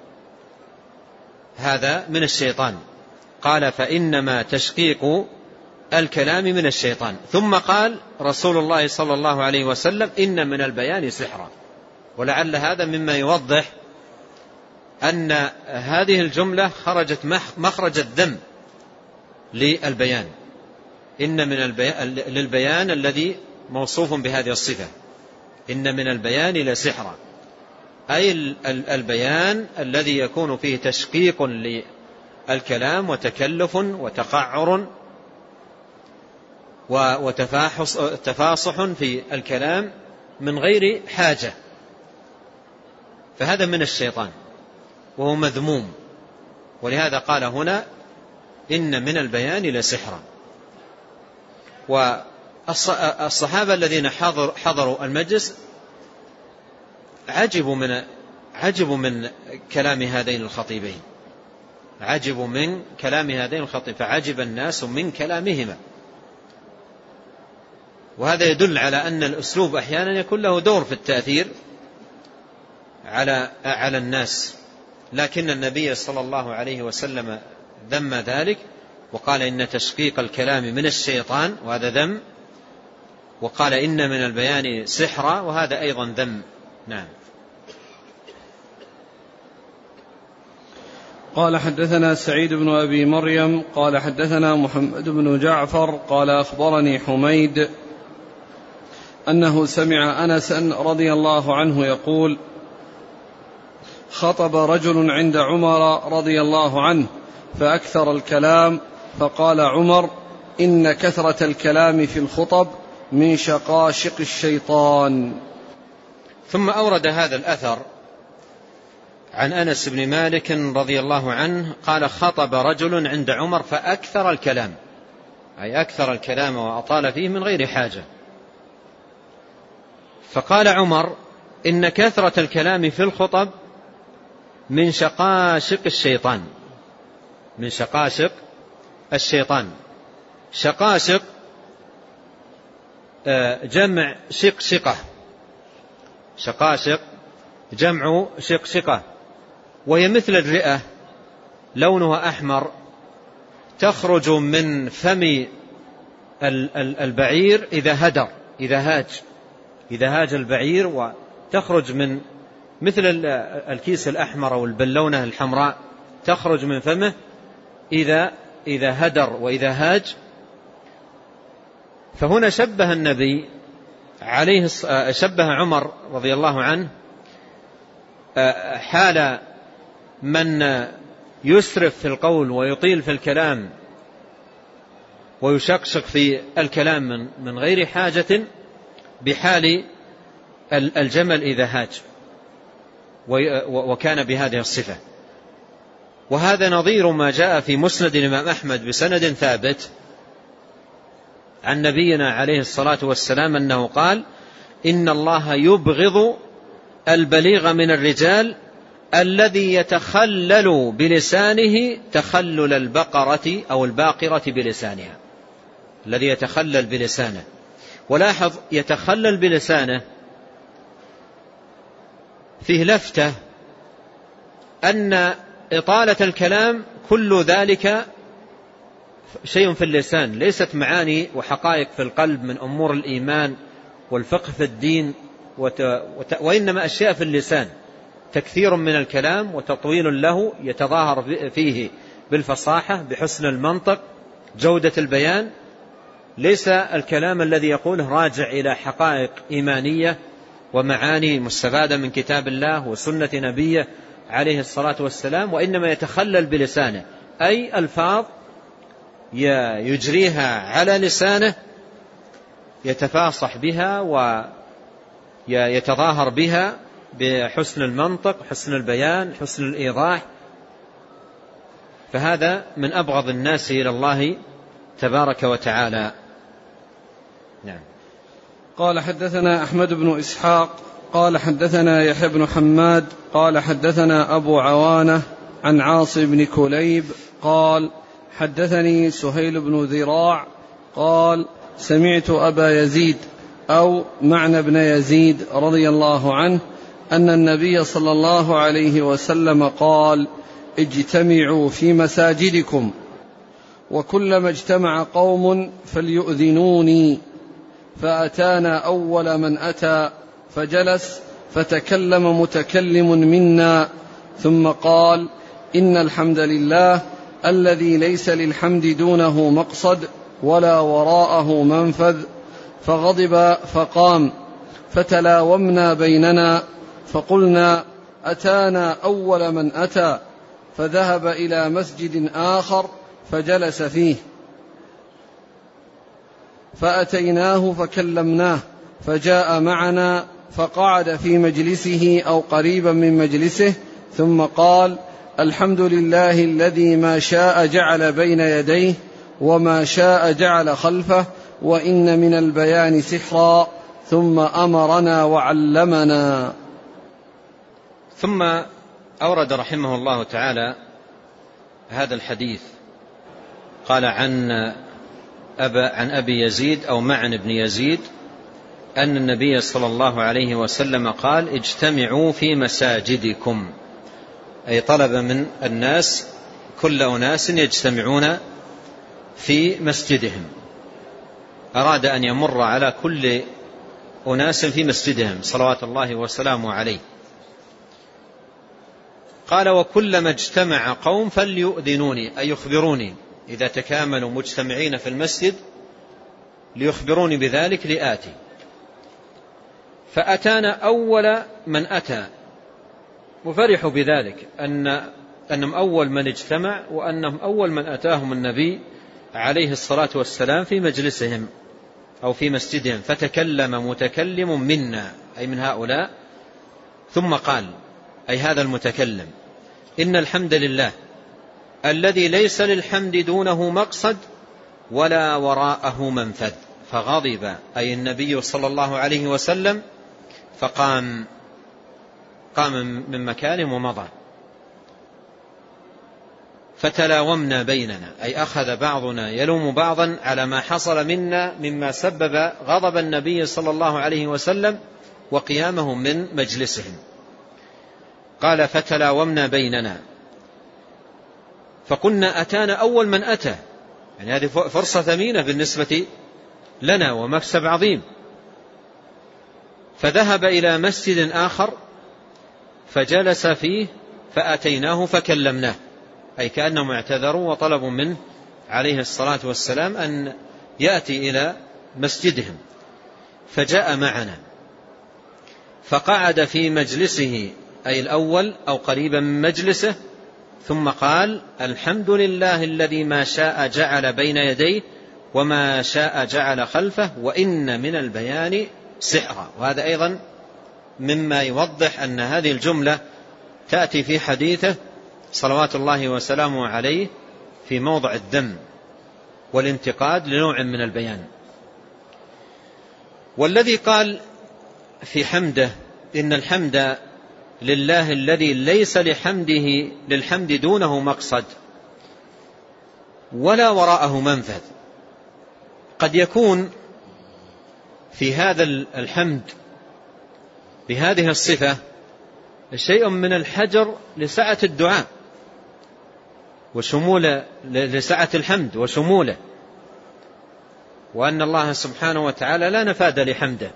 هذا من الشيطان. قال: فإنما تشقيق الكلام من الشيطان. ثم قال رسول الله صلى الله عليه وسلم: إن من البيان سحرا. ولعل هذا مما يوضح أن هذه الجملة خرجت مخرج الذم للبيان. إن من البيان للبيان الذي موصوف بهذه الصفة، إن من البيان لسحرا، أي البيان الذي يكون فيه تشقيق للكلام وتكلف وتقعر وتفاصح في الكلام من غير حاجة. فهذا من الشيطان وهو مذموم. ولهذا قال هنا: إن من البيان لسحرا. والصحابة الذين حضروا المجلس عجبوا من عجبوا من كلام هذين الخطيبين، عجبوا من كلام هذين الخطيبين، فعجب الناس من كلامهما. وهذا يدل على أن الأسلوب أحيانا يكون له دور في التأثير على على الناس، لكن النبي صلى الله عليه وسلم ذم ذلك وقال: إن تشقيق الكلام من الشيطان، وهذا ذم وقال إن من البيان سحرا، وهذا أيضا ذم. نعم. قال حدثنا سعيد بن أبي مريم قال حدثنا محمد بن جعفر قال أخبرني حميد أنه سمع أنسا رضي الله عنه يقول: خطب رجل عند عمر رضي الله عنه فأكثر الكلام، فقال عمر: إن كثرة الكلام في الخطب من شقاشق الشيطان. ثم أورد هذا الأثر عن أنس بن مالك رضي الله عنه قال: خطب رجل عند عمر فأكثر الكلام، أي أكثر الكلام وأطال فيه من غير حاجة. فقال عمر: إن كثرة الكلام في الخطب من شقاشق الشيطان، من شقاشق الشيطان. شقاشق جمع شقشقة، شقاشق جمع شقشقة، وهي مثل الرئة، لونها أحمر، تخرج من فم البعير إذا هدر، إذا هاج إذا هاج البعير، وتخرج من مثل الكيس الأحمر أو البلونة الحمراء، تخرج من فمه إذا إذا هدر وإذا هاج. فهنا شبه النبي عليه شبه عمر رضي الله عنه حال من يسرف في القول ويطيل في الكلام ويشقشق في الكلام من من غير حاجة بحال الجمل إذا هاج، وكان بهذه الصفة. وهذا نظير ما جاء في مسند الإمام أحمد بسند ثابت عن نبينا عليه الصلاة والسلام أنه قال: إن الله يبغض البليغ من الرجال الذي يتخلل بلسانه تخلل البقرة أو الباقرة بلسانها، الذي يتخلل بلسانه. ولاحظ يتخلل بلسانه فيه لفتة أن إطالة الكلام كل ذلك شيء في اللسان، ليست معاني وحقائق في القلب من أمور الإيمان والفقه في الدين، وت... وت... وإنما أشياء في اللسان، تكثير من الكلام وتطويل له يتظاهر فيه بالفصاحة، بحسن المنطق، جودة البيان. ليس الكلام الذي يقوله راجع إلى حقائق إيمانية ومعاني مستفادة من كتاب الله وسنة نبيه عليه الصلاة والسلام، وإنما يتخلل بلسانه، أي ألفاظ يجريها على لسانه يتفاصح بها ويتظاهر بها بحسن المنطق، حسن البيان، حسن الإيضاح. فهذا من أبغض الناس إلى الله تبارك وتعالى. نعم. قال حدثنا أحمد بن إسحاق قال حدثنا يحيى بن حماد قال حدثنا أبو عوانة عن عاصم بن كليب قال حدثني سهيل بن ذراع قال سمعت أبا يزيد أو معنى بن يزيد رضي الله عنه أن النبي صلى الله عليه وسلم قال: اجتمعوا في مساجدكم، وكلما اجتمع قوم فليؤذنوني. فأتانا أول من أتى فجلس، فتكلم متكلم منا ثم قال: إن الحمد لله الذي ليس للحمد دونه مقصد ولا وراءه منفذ. فغضب فقام، فتلاومنا بيننا، فقلنا: أتانا أول من أتى. فذهب إلى مسجد آخر فجلس فيه، فأتيناه فكلمناه، فجاء معنا فقعد في مجلسه أو قريبا من مجلسه، ثم قال: الحمد لله الذي ما شاء جعل بين يديه وما شاء جعل خلفه، وإن من البيان سحرا. ثم أمرنا وعلمنا. ثم أورد رحمه الله تعالى هذا الحديث، قال عن أبا عن أبي يزيد أو معن بن يزيد أن النبي صلى الله عليه وسلم قال: اجتمعوا في مساجدكم، أي طلب من الناس كل أناس يجتمعون في مسجدهم أراد أن يمر على كل أناس في مسجدهم صلوات الله وسلامه عليه. قال: وكلما اجتمع قوم فليؤذنوني، أي يخبروني إذا تكاملوا مجتمعين في المسجد ليخبروني بذلك لآتي. فأتانا أول من أتى، وفرحوا بذلك أن أنهم أول من اجتمع، وأنهم أول من أتاهم النبي عليه الصلاة والسلام في مجلسهم أو في مسجدهم. فتكلم متكلم منا، أي من هؤلاء، ثم قال، أي هذا المتكلم: إن الحمد لله الذي ليس للحمد دونه مقصد ولا وراءه منفذ. فغضب، أي النبي صلى الله عليه وسلم، فقام قام من مكانه ومضى. فتلاومنا بيننا، أي أخذ بعضنا يلوم بعضا على ما حصل منا مما سبب غضب النبي صلى الله عليه وسلم وقيامه من مجلسهم. قال: فتلاومنا بيننا فقلنا أتانا أول من أتى، يعني هذه فرصة ثمينة بالنسبة لنا ومكسب عظيم. فذهب إلى مسجد آخر فجلس فيه فأتيناه فكلمناه، أي كأنهم اعتذروا وطلبوا منه عليه الصلاة والسلام أن يأتي إلى مسجدهم. فجاء معنا فقعد في مجلسه، أي الأول أو قريبا من مجلسه، ثم قال: الحمد لله الذي ما شاء جعل بين يديه وما شاء جعل خلفه، وإن من البيان سحرا. وهذا أيضا مما يوضح أن هذه الجملة تأتي في حديثه صلوات الله وسلامه عليه في موضع الذم والانتقاد لنوع من البيان. والذي قال في حمده: إن الحمد لله الذي ليس لحمده للحمد دونه مقصد ولا وراءه منفذ. قد يكون في هذا الحمد بهذه الصفة شيء من الحجر لسعة الدعاء وشمول لسعة الحمد وشموله، وأن الله سبحانه وتعالى لا نفاد لحمده،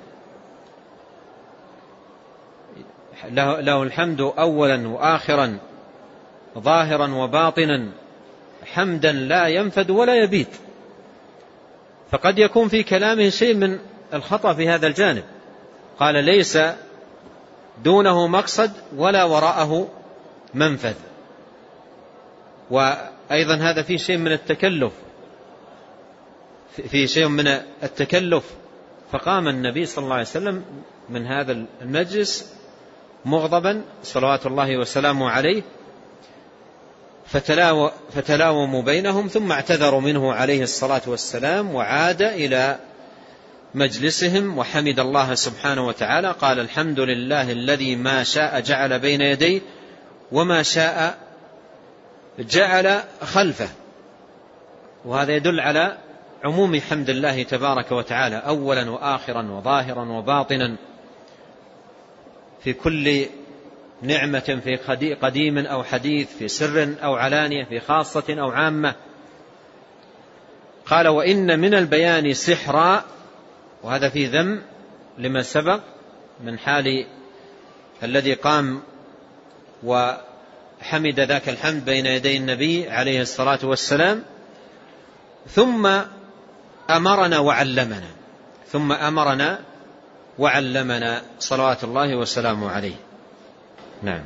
له الحمد أولا وآخرا ظاهرا وباطنا حمدا لا ينفد ولا يبيت. فقد يكون في كلامه شيء من الخطأ في هذا الجانب. قال: ليس دونه مقصد ولا وراءه منفذ. وأيضا هذا فيه شيء من التكلف في شيء من التكلف فقام النبي صلى الله عليه وسلم من هذا المجلس مغضبا صلوات الله وسلامه عليه، فتلاوموا بينهم، ثم اعتذروا منه عليه الصلاة والسلام وعاد إلى مجلسهم وحمد الله سبحانه وتعالى. قال: الحمد لله الذي ما شاء جعل بين يديه وما شاء جعل خلفه. وهذا يدل على عموم حمد الله تبارك وتعالى أولا وآخرا وظاهرا وباطنا في كل نعمة، في قديم أو حديث، في سر أو علانية، في خاصة أو عامة. قال: وإن من البيان سحرا. وهذا في ذم لما سبق من حال الذي قام وحمد ذاك الحمد بين يدي النبي عليه الصلاة والسلام، ثم أمرنا وعلمنا ثم أمرنا وعلمنا صلوات الله وسلامه عليه. نعم.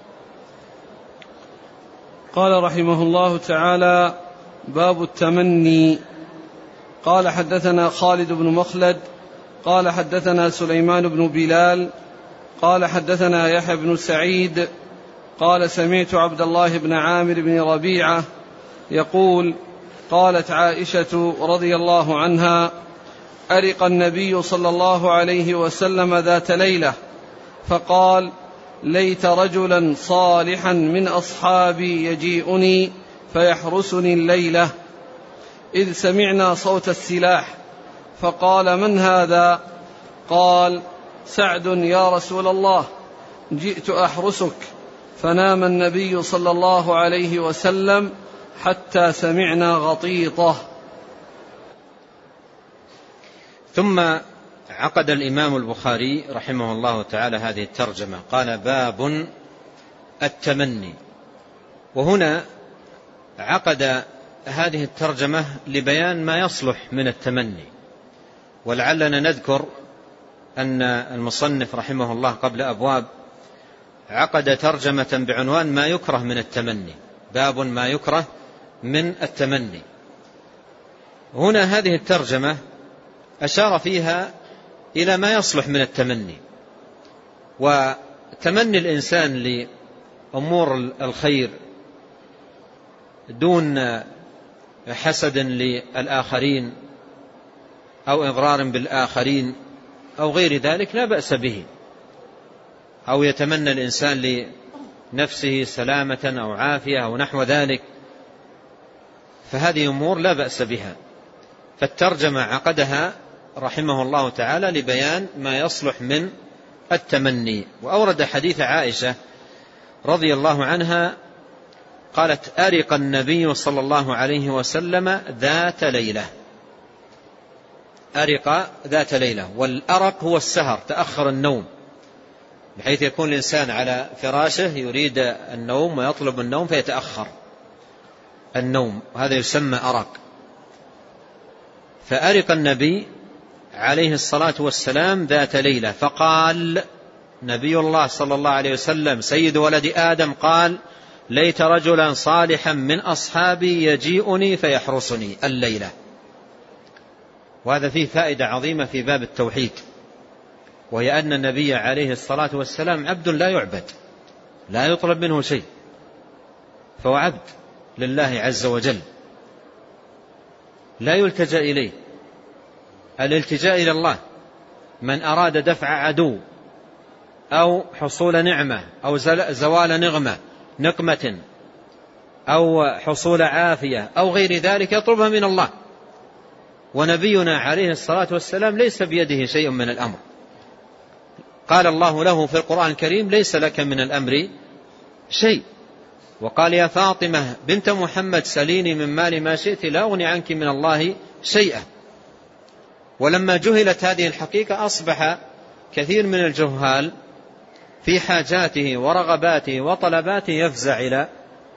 قال رحمه الله تعالى: باب التمني. قال: حدثنا خالد بن مخلد قال حدثنا سليمان بن بلال قال حدثنا يحيى بن سعيد قال: سمعت عبد الله بن عامر بن ربيعة يقول: قالت عائشة رضي الله عنها: أرق النبي صلى الله عليه وسلم ذات ليلة فقال: ليت رجلا صالحا من أصحابي يجيئني فيحرسني الليلة، إذ سمعنا صوت السلاح، فقال: من هذا؟ قال: سعد يا رسول الله، جئت أحرسك. فنام النبي صلى الله عليه وسلم حتى سمعنا غطيطه. ثم عقد الإمام البخاري رحمه الله تعالى هذه الترجمة، قال: باب التمني. وهنا عقد هذه الترجمة لبيان ما يصلح من التمني. ولعلنا نذكر أن المصنف رحمه الله قبل أبواب عقد ترجمة بعنوان ما يكره من التمني، باب ما يكره من التمني. هنا هذه الترجمة أشار فيها إلى ما يصلح من التمني، وتمني الإنسان لأمور الخير دون حسد للآخرين أو إضرار بالآخرين أو غير ذلك لا بأس به، أو يتمنى الإنسان لنفسه سلامة أو عافية أو نحو ذلك، فهذه أمور لا بأس بها. فالترجمة عقدها رحمه الله تعالى لبيان ما يصلح من التمني. وأورد حديث عائشة رضي الله عنها قالت: أرق النبي صلى الله عليه وسلم ذات ليلة. أرق ذات ليلة، والأرق هو السهر، تأخر النوم، بحيث يكون الإنسان على فراشه يريد النوم ويطلب النوم فيتأخر النوم، هذا يسمى أرق. فأرق النبي عليه الصلاة والسلام ذات ليلة، فقال نبي الله صلى الله عليه وسلم سيد ولد آدم قال: ليت رجلا صالحا من أصحابي يجيئني فيحرسني الليلة. وهذا فيه فائدة عظيمة في باب التوحيد، وهي أن النبي عليه الصلاة والسلام عبد لا يعبد، لا يطلب منه شيء، فهو عبد لله عز وجل لا يلتجأ إليه. الالتجاء إلى الله من أراد دفع عدو أو حصول نعمة أو زوال نغمة نقمة أو حصول عافية أو غير ذلك يطلبها من الله، ونبينا عليه الصلاة والسلام ليس بيده شيء من الأمر. قال الله له في القرآن الكريم: ليس لك من الأمر شيء. وقال: يا فاطمة بنت محمد سليني من مال ما شئت لا أغني عنك من الله شيئا. ولما جهلت هذه الحقيقة أصبح كثير من الجهال في حاجاته ورغباته وطلباته يفزع إلى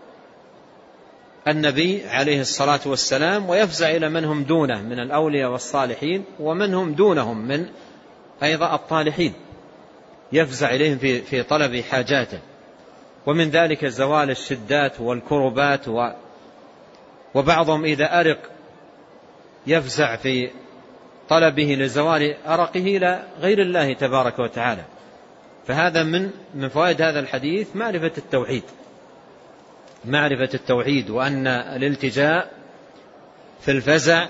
النبي عليه الصلاة والسلام، ويفزع إلى من هم دونه من الأولياء والصالحين، ومن هم دونهم من أيضا الطالحين، يفزع إليهم في في طلب حاجاته. ومن ذلك زوال الشدات والكربات، وبعضهم إذا أرق يفزع في طلبه لزوال أرقه إلى غير الله تبارك وتعالى. فهذا من من فوائد هذا الحديث معرفة التوحيد، معرفة التوحيد، وأن الالتجاء في الفزع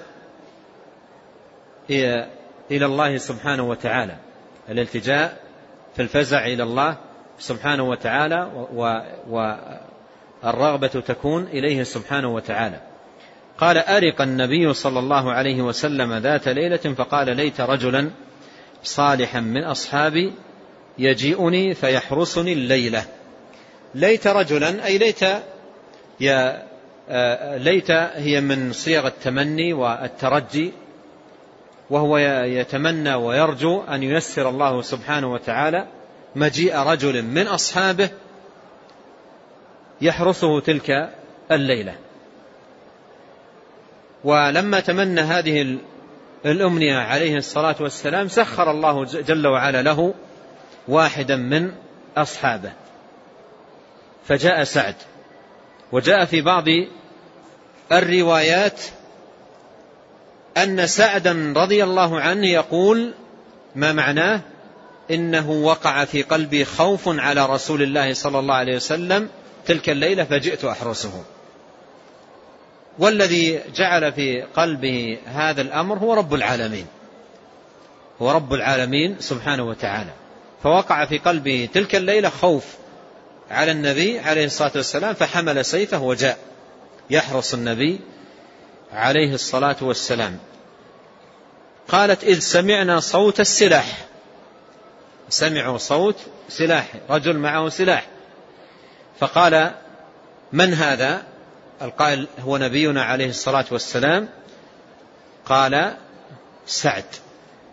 إلى الله سبحانه وتعالى، الالتجاء في الفزع إلى الله سبحانه وتعالى، والرغبة تكون إليه سبحانه وتعالى. قال: أرق النبي صلى الله عليه وسلم ذات ليلة فقال: ليت رجلا صالحا من أصحابي يجيئني فيحرسني الليلة. ليت رجلا أي ليت، يا ليت هي من صيغ التمني والترجي، وهو يتمنى ويرجو أن ييسر الله سبحانه وتعالى مجيء رجل من أصحابه يحرسه تلك الليلة. ولما تمنى هذه الأمنية عليه الصلاة والسلام سخر الله جل وعلا له واحدا من أصحابه، فجاء سعد. وجاء في بعض الروايات أن سعدا رضي الله عنه يقول: ما معناه؟ إنه وقع في قلبي خوف على رسول الله صلى الله عليه وسلم تلك الليلة فجئت أحرسه. والذي جعل في قلبه هذا الأمر هو رب العالمين، هو رب العالمين سبحانه وتعالى. فوقع في قلبه تلك الليلة خوف على النبي عليه الصلاة والسلام، فحمل سيفه وجاء يحرس النبي عليه الصلاة والسلام. قالت: إذ سمعنا صوت السلاح، سمعوا صوت سلاح، رجل معه سلاح. فقال: من هذا؟ القائل هو نبينا عليه الصلاة والسلام. قال: سعد.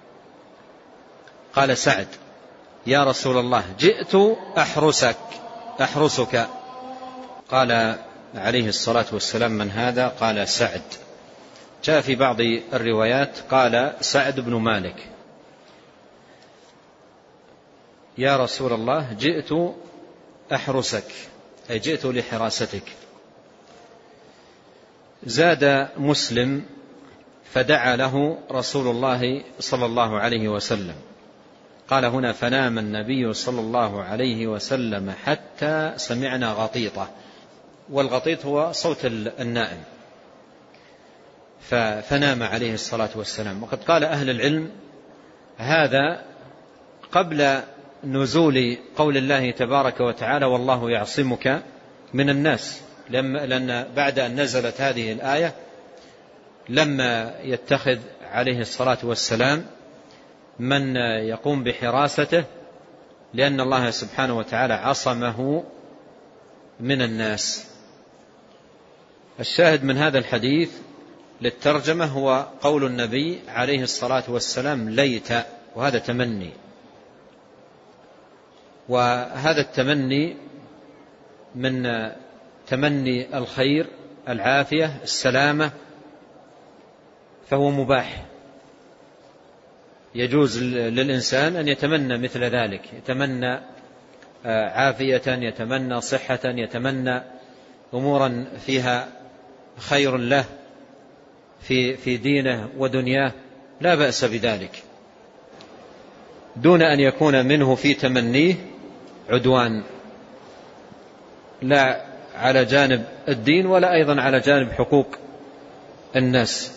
قال سعد: يا رسول الله جئت أحرسك أحرسك. قال عليه الصلاة والسلام: من هذا؟ قال: سعد. جاء في بعض الروايات قال: سعد بن مالك. يا رسول الله جئت أحرسك، أي جئت لحراستك. زاد مسلم: فدعا له رسول الله صلى الله عليه وسلم. قال هنا: فنام النبي صلى الله عليه وسلم حتى سمعنا غطيطة، والغطيط هو صوت النائم، فنام عليه الصلاة والسلام. وقد قال أهل العلم هذا قبل نزول قول الله تبارك وتعالى: والله يعصمك من الناس، لأن بعد أن نزلت هذه الآية لما يتخذ عليه الصلاة والسلام من يقوم بحراسته، لأن الله سبحانه وتعالى عصمه من الناس. الشاهد من هذا الحديث للترجمة هو قول النبي عليه الصلاة والسلام: ليت، وهذا تمني، وهذا التمني من تمني الخير، العافية، السلامة، فهو مباح. يجوز للإنسان أن يتمنى مثل ذلك، يتمنى عافية، يتمنى صحة، يتمنى أمورا فيها خير له في في دينه ودنياه، لا بأس بذلك، دون أن يكون منه في تمنيه عدوان، لا على جانب الدين ولا أيضا على جانب حقوق الناس.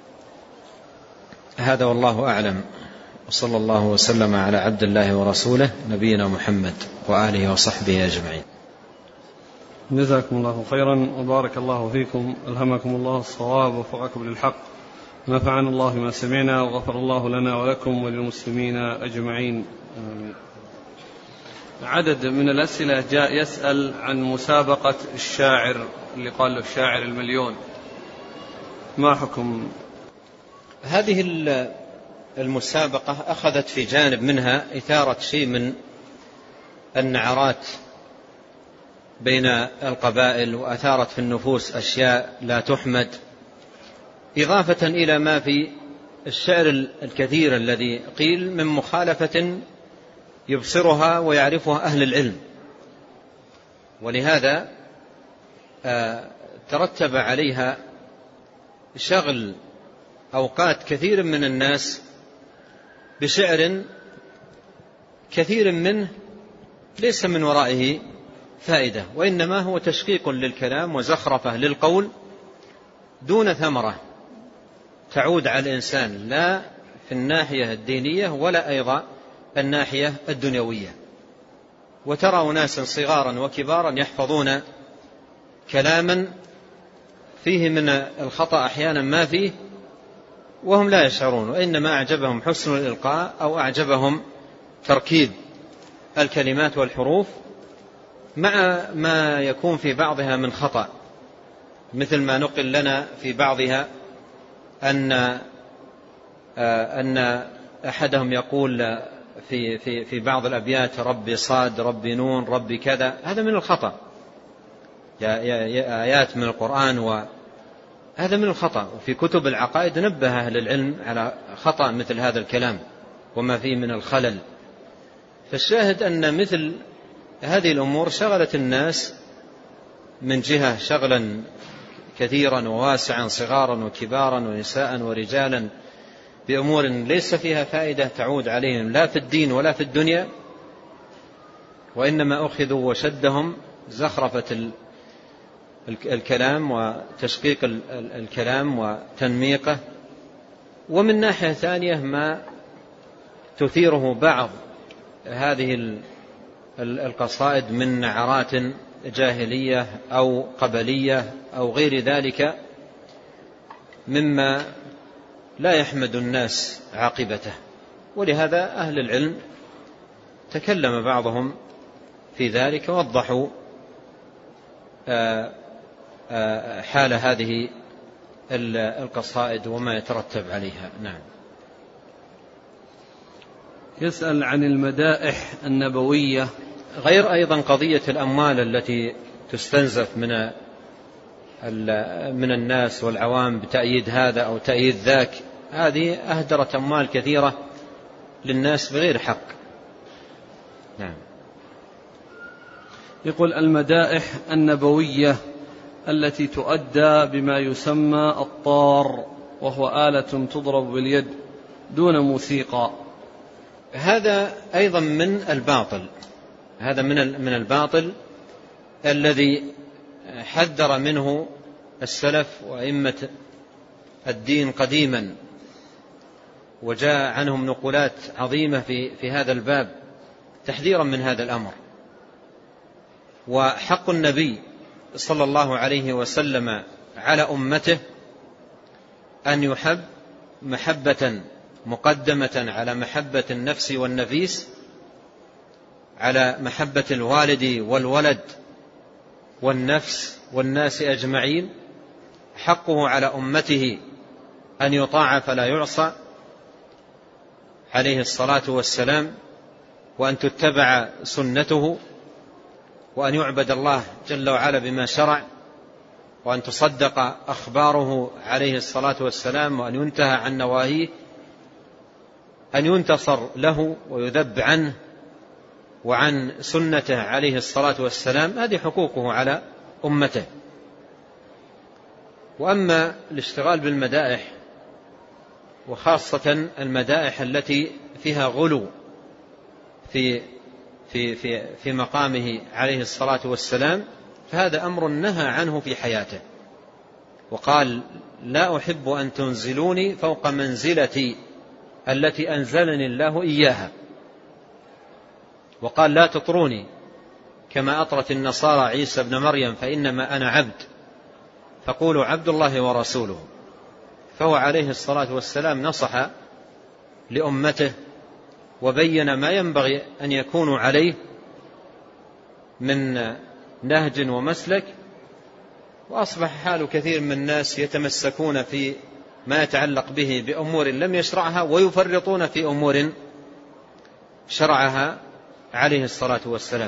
هذا والله أعلم، وصلى الله وسلم على عبد الله ورسوله نبينا محمد وآله وصحبه أجمعين. جزاكم الله خيرا وبارك الله فيكم، ألهمكم الله الصواب ووفقكم للحق، نفعنا الله ما سمعنا وغفر الله لنا ولكم وللمسلمين أجمعين. آمين. عدد من الأسئلة جاء يسأل عن مسابقة الشاعر اللي قال له الشاعر المليون، ما حكم هذه المسابقة؟ أخذت في جانب منها إثارة شيء من النعرات بين القبائل، وأثارت في النفوس أشياء لا تحمد، إضافة إلى ما في الشعر الكثير الذي قيل من مخالفة يبصرها ويعرفها أهل العلم. ولهذا ترتب عليها شغل أوقات كثير من الناس بشعر كثير منه ليس من ورائه فائدة، وإنما هو تشقيق للكلام وزخرفة للقول دون ثمرة تعود على الإنسان، لا في الناحية الدينية ولا أيضا الناحية الدنيوية. وترى ناسا صغارا وكبارا يحفظون كلاما فيه من الخطأ أحيانا ما فيه وهم لا يشعرون، وإنما أعجبهم حسن الإلقاء أو أعجبهم تركيب الكلمات والحروف مع ما يكون في بعضها من خطأ، مثل ما نقل لنا في بعضها أن أن أحدهم يقول في في في بعض الأبيات: ربي صاد، ربي نون، ربي كذا. هذا من الخطأ، آيات من القرآن، وهذا من الخطأ. وفي كتب العقائد نبه أهل العلم على خطأ مثل هذا الكلام وما فيه من الخلل. فالشاهد أن مثل هذه الأمور شغلت الناس من جهة شغلا كثيرا وواسعا، صغارا وكبارا ونساء ورجالا، بأمور ليس فيها فائدة تعود عليهم لا في الدين ولا في الدنيا، وإنما أخذوا وشدهم زخرفة الكلام وتشقيق الكلام وتنميقه. ومن ناحية ثانية ما تثيره بعض هذه القصائد من نعرات جاهلية أو قبلية أو غير ذلك مما لا يحمد الناس عاقبته. ولهذا أهل العلم تكلم بعضهم في ذلك، ووضحوا حال هذه القصائد وما يترتب عليها. نعم. يسأل عن المدائح النبوية، غير أيضا قضية الأموال التي تستنزف من من الناس والعوام بتأييد هذا أو تأييد ذاك، هذه أهدرت أموال كثيرة للناس بغير حق. نعم. يقول المدائح النبوية التي تؤدى بما يسمى الطار، وهو آلة تضرب باليد دون موسيقى، هذا أيضا من الباطل، هذا من من الباطل الذي حذر منه السلف وأئمة الدين قديما، وجاء عنهم نقولات عظيمة في في هذا الباب تحذيرا من هذا الأمر. وحق النبي صلى الله عليه وسلم على أمته أن يحب محبة مقدمة على محبة النفس والنفيس، على محبة الوالد والولد والنفس والناس أجمعين. حقه على أمته أن يطاع فلا يعصى عليه الصلاة والسلام، وأن تتبع سنته، وأن يعبد الله جل وعلا بما شرع، وأن تصدق أخباره عليه الصلاة والسلام، وأن ينتهى عن نواهيه، أن ينتصر له ويذب عنه وعن سنته عليه الصلاة والسلام. هذه حقوقه على أمته. وأما الاشتغال بالمدائح، وخاصة المدائح التي فيها غلو في في في في مقامه عليه الصلاة والسلام، فهذا أمر نهى عنه في حياته، وقال: لا أحب أن تنزلوني فوق منزلتي التي أنزلني الله إياها. وقال: لا تطروني كما أطرت النصارى عيسى بن مريم، فإنما أنا عبد، فقولوا عبد الله ورسوله. فهو عليه الصلاة والسلام نصح لأمته وبين ما ينبغي أن يكونوا عليه من نهج ومسلك. وأصبح حال كثير من الناس يتمسكون في ما يتعلق به بأمور لم يشرعها، ويفرطون في أمور شرعها عليه الصلاة والسلام.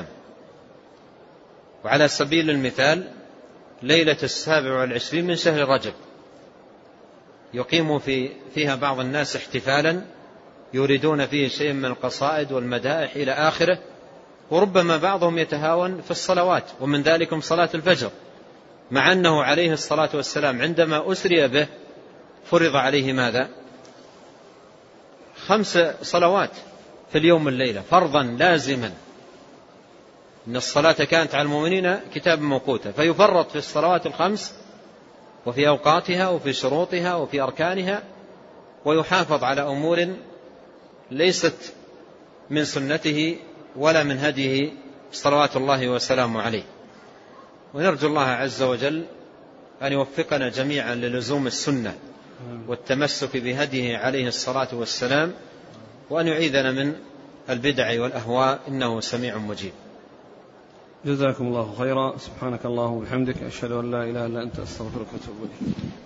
وعلى سبيل المثال ليلة السابع والعشرين من شهر رجب يقيم في فيها بعض الناس احتفالا يريدون فيه شيء من القصائد والمدائح إلى آخره، وربما بعضهم يتهاون في الصلوات، ومن ذلكم صلاة الفجر، مع أنه عليه الصلاة والسلام عندما أسري به فرض عليه ماذا؟ خمس صلوات في اليوم والليلة فرضا لازما، إن الصلاة كانت على المؤمنين كتاب موقوتا، فيفرط في الصلوات الخمس وفي أوقاتها وفي شروطها وفي أركانها، ويحافظ على أمور ليست من سنته ولا من هديه صلوات الله وسلامه عليه. ونرجو الله عز وجل أن يوفقنا جميعا للزوم السنة والتمسك بهديه عليه الصلاة والسلام، وأن يعيذنا من البدع والأهواء، إنه سميع مجيب. جزاكم الله خيرا. سبحانك اللهم وبحمدك، أشهد أن لا إله إلا أنت، أستغفرك وأتوب إليك.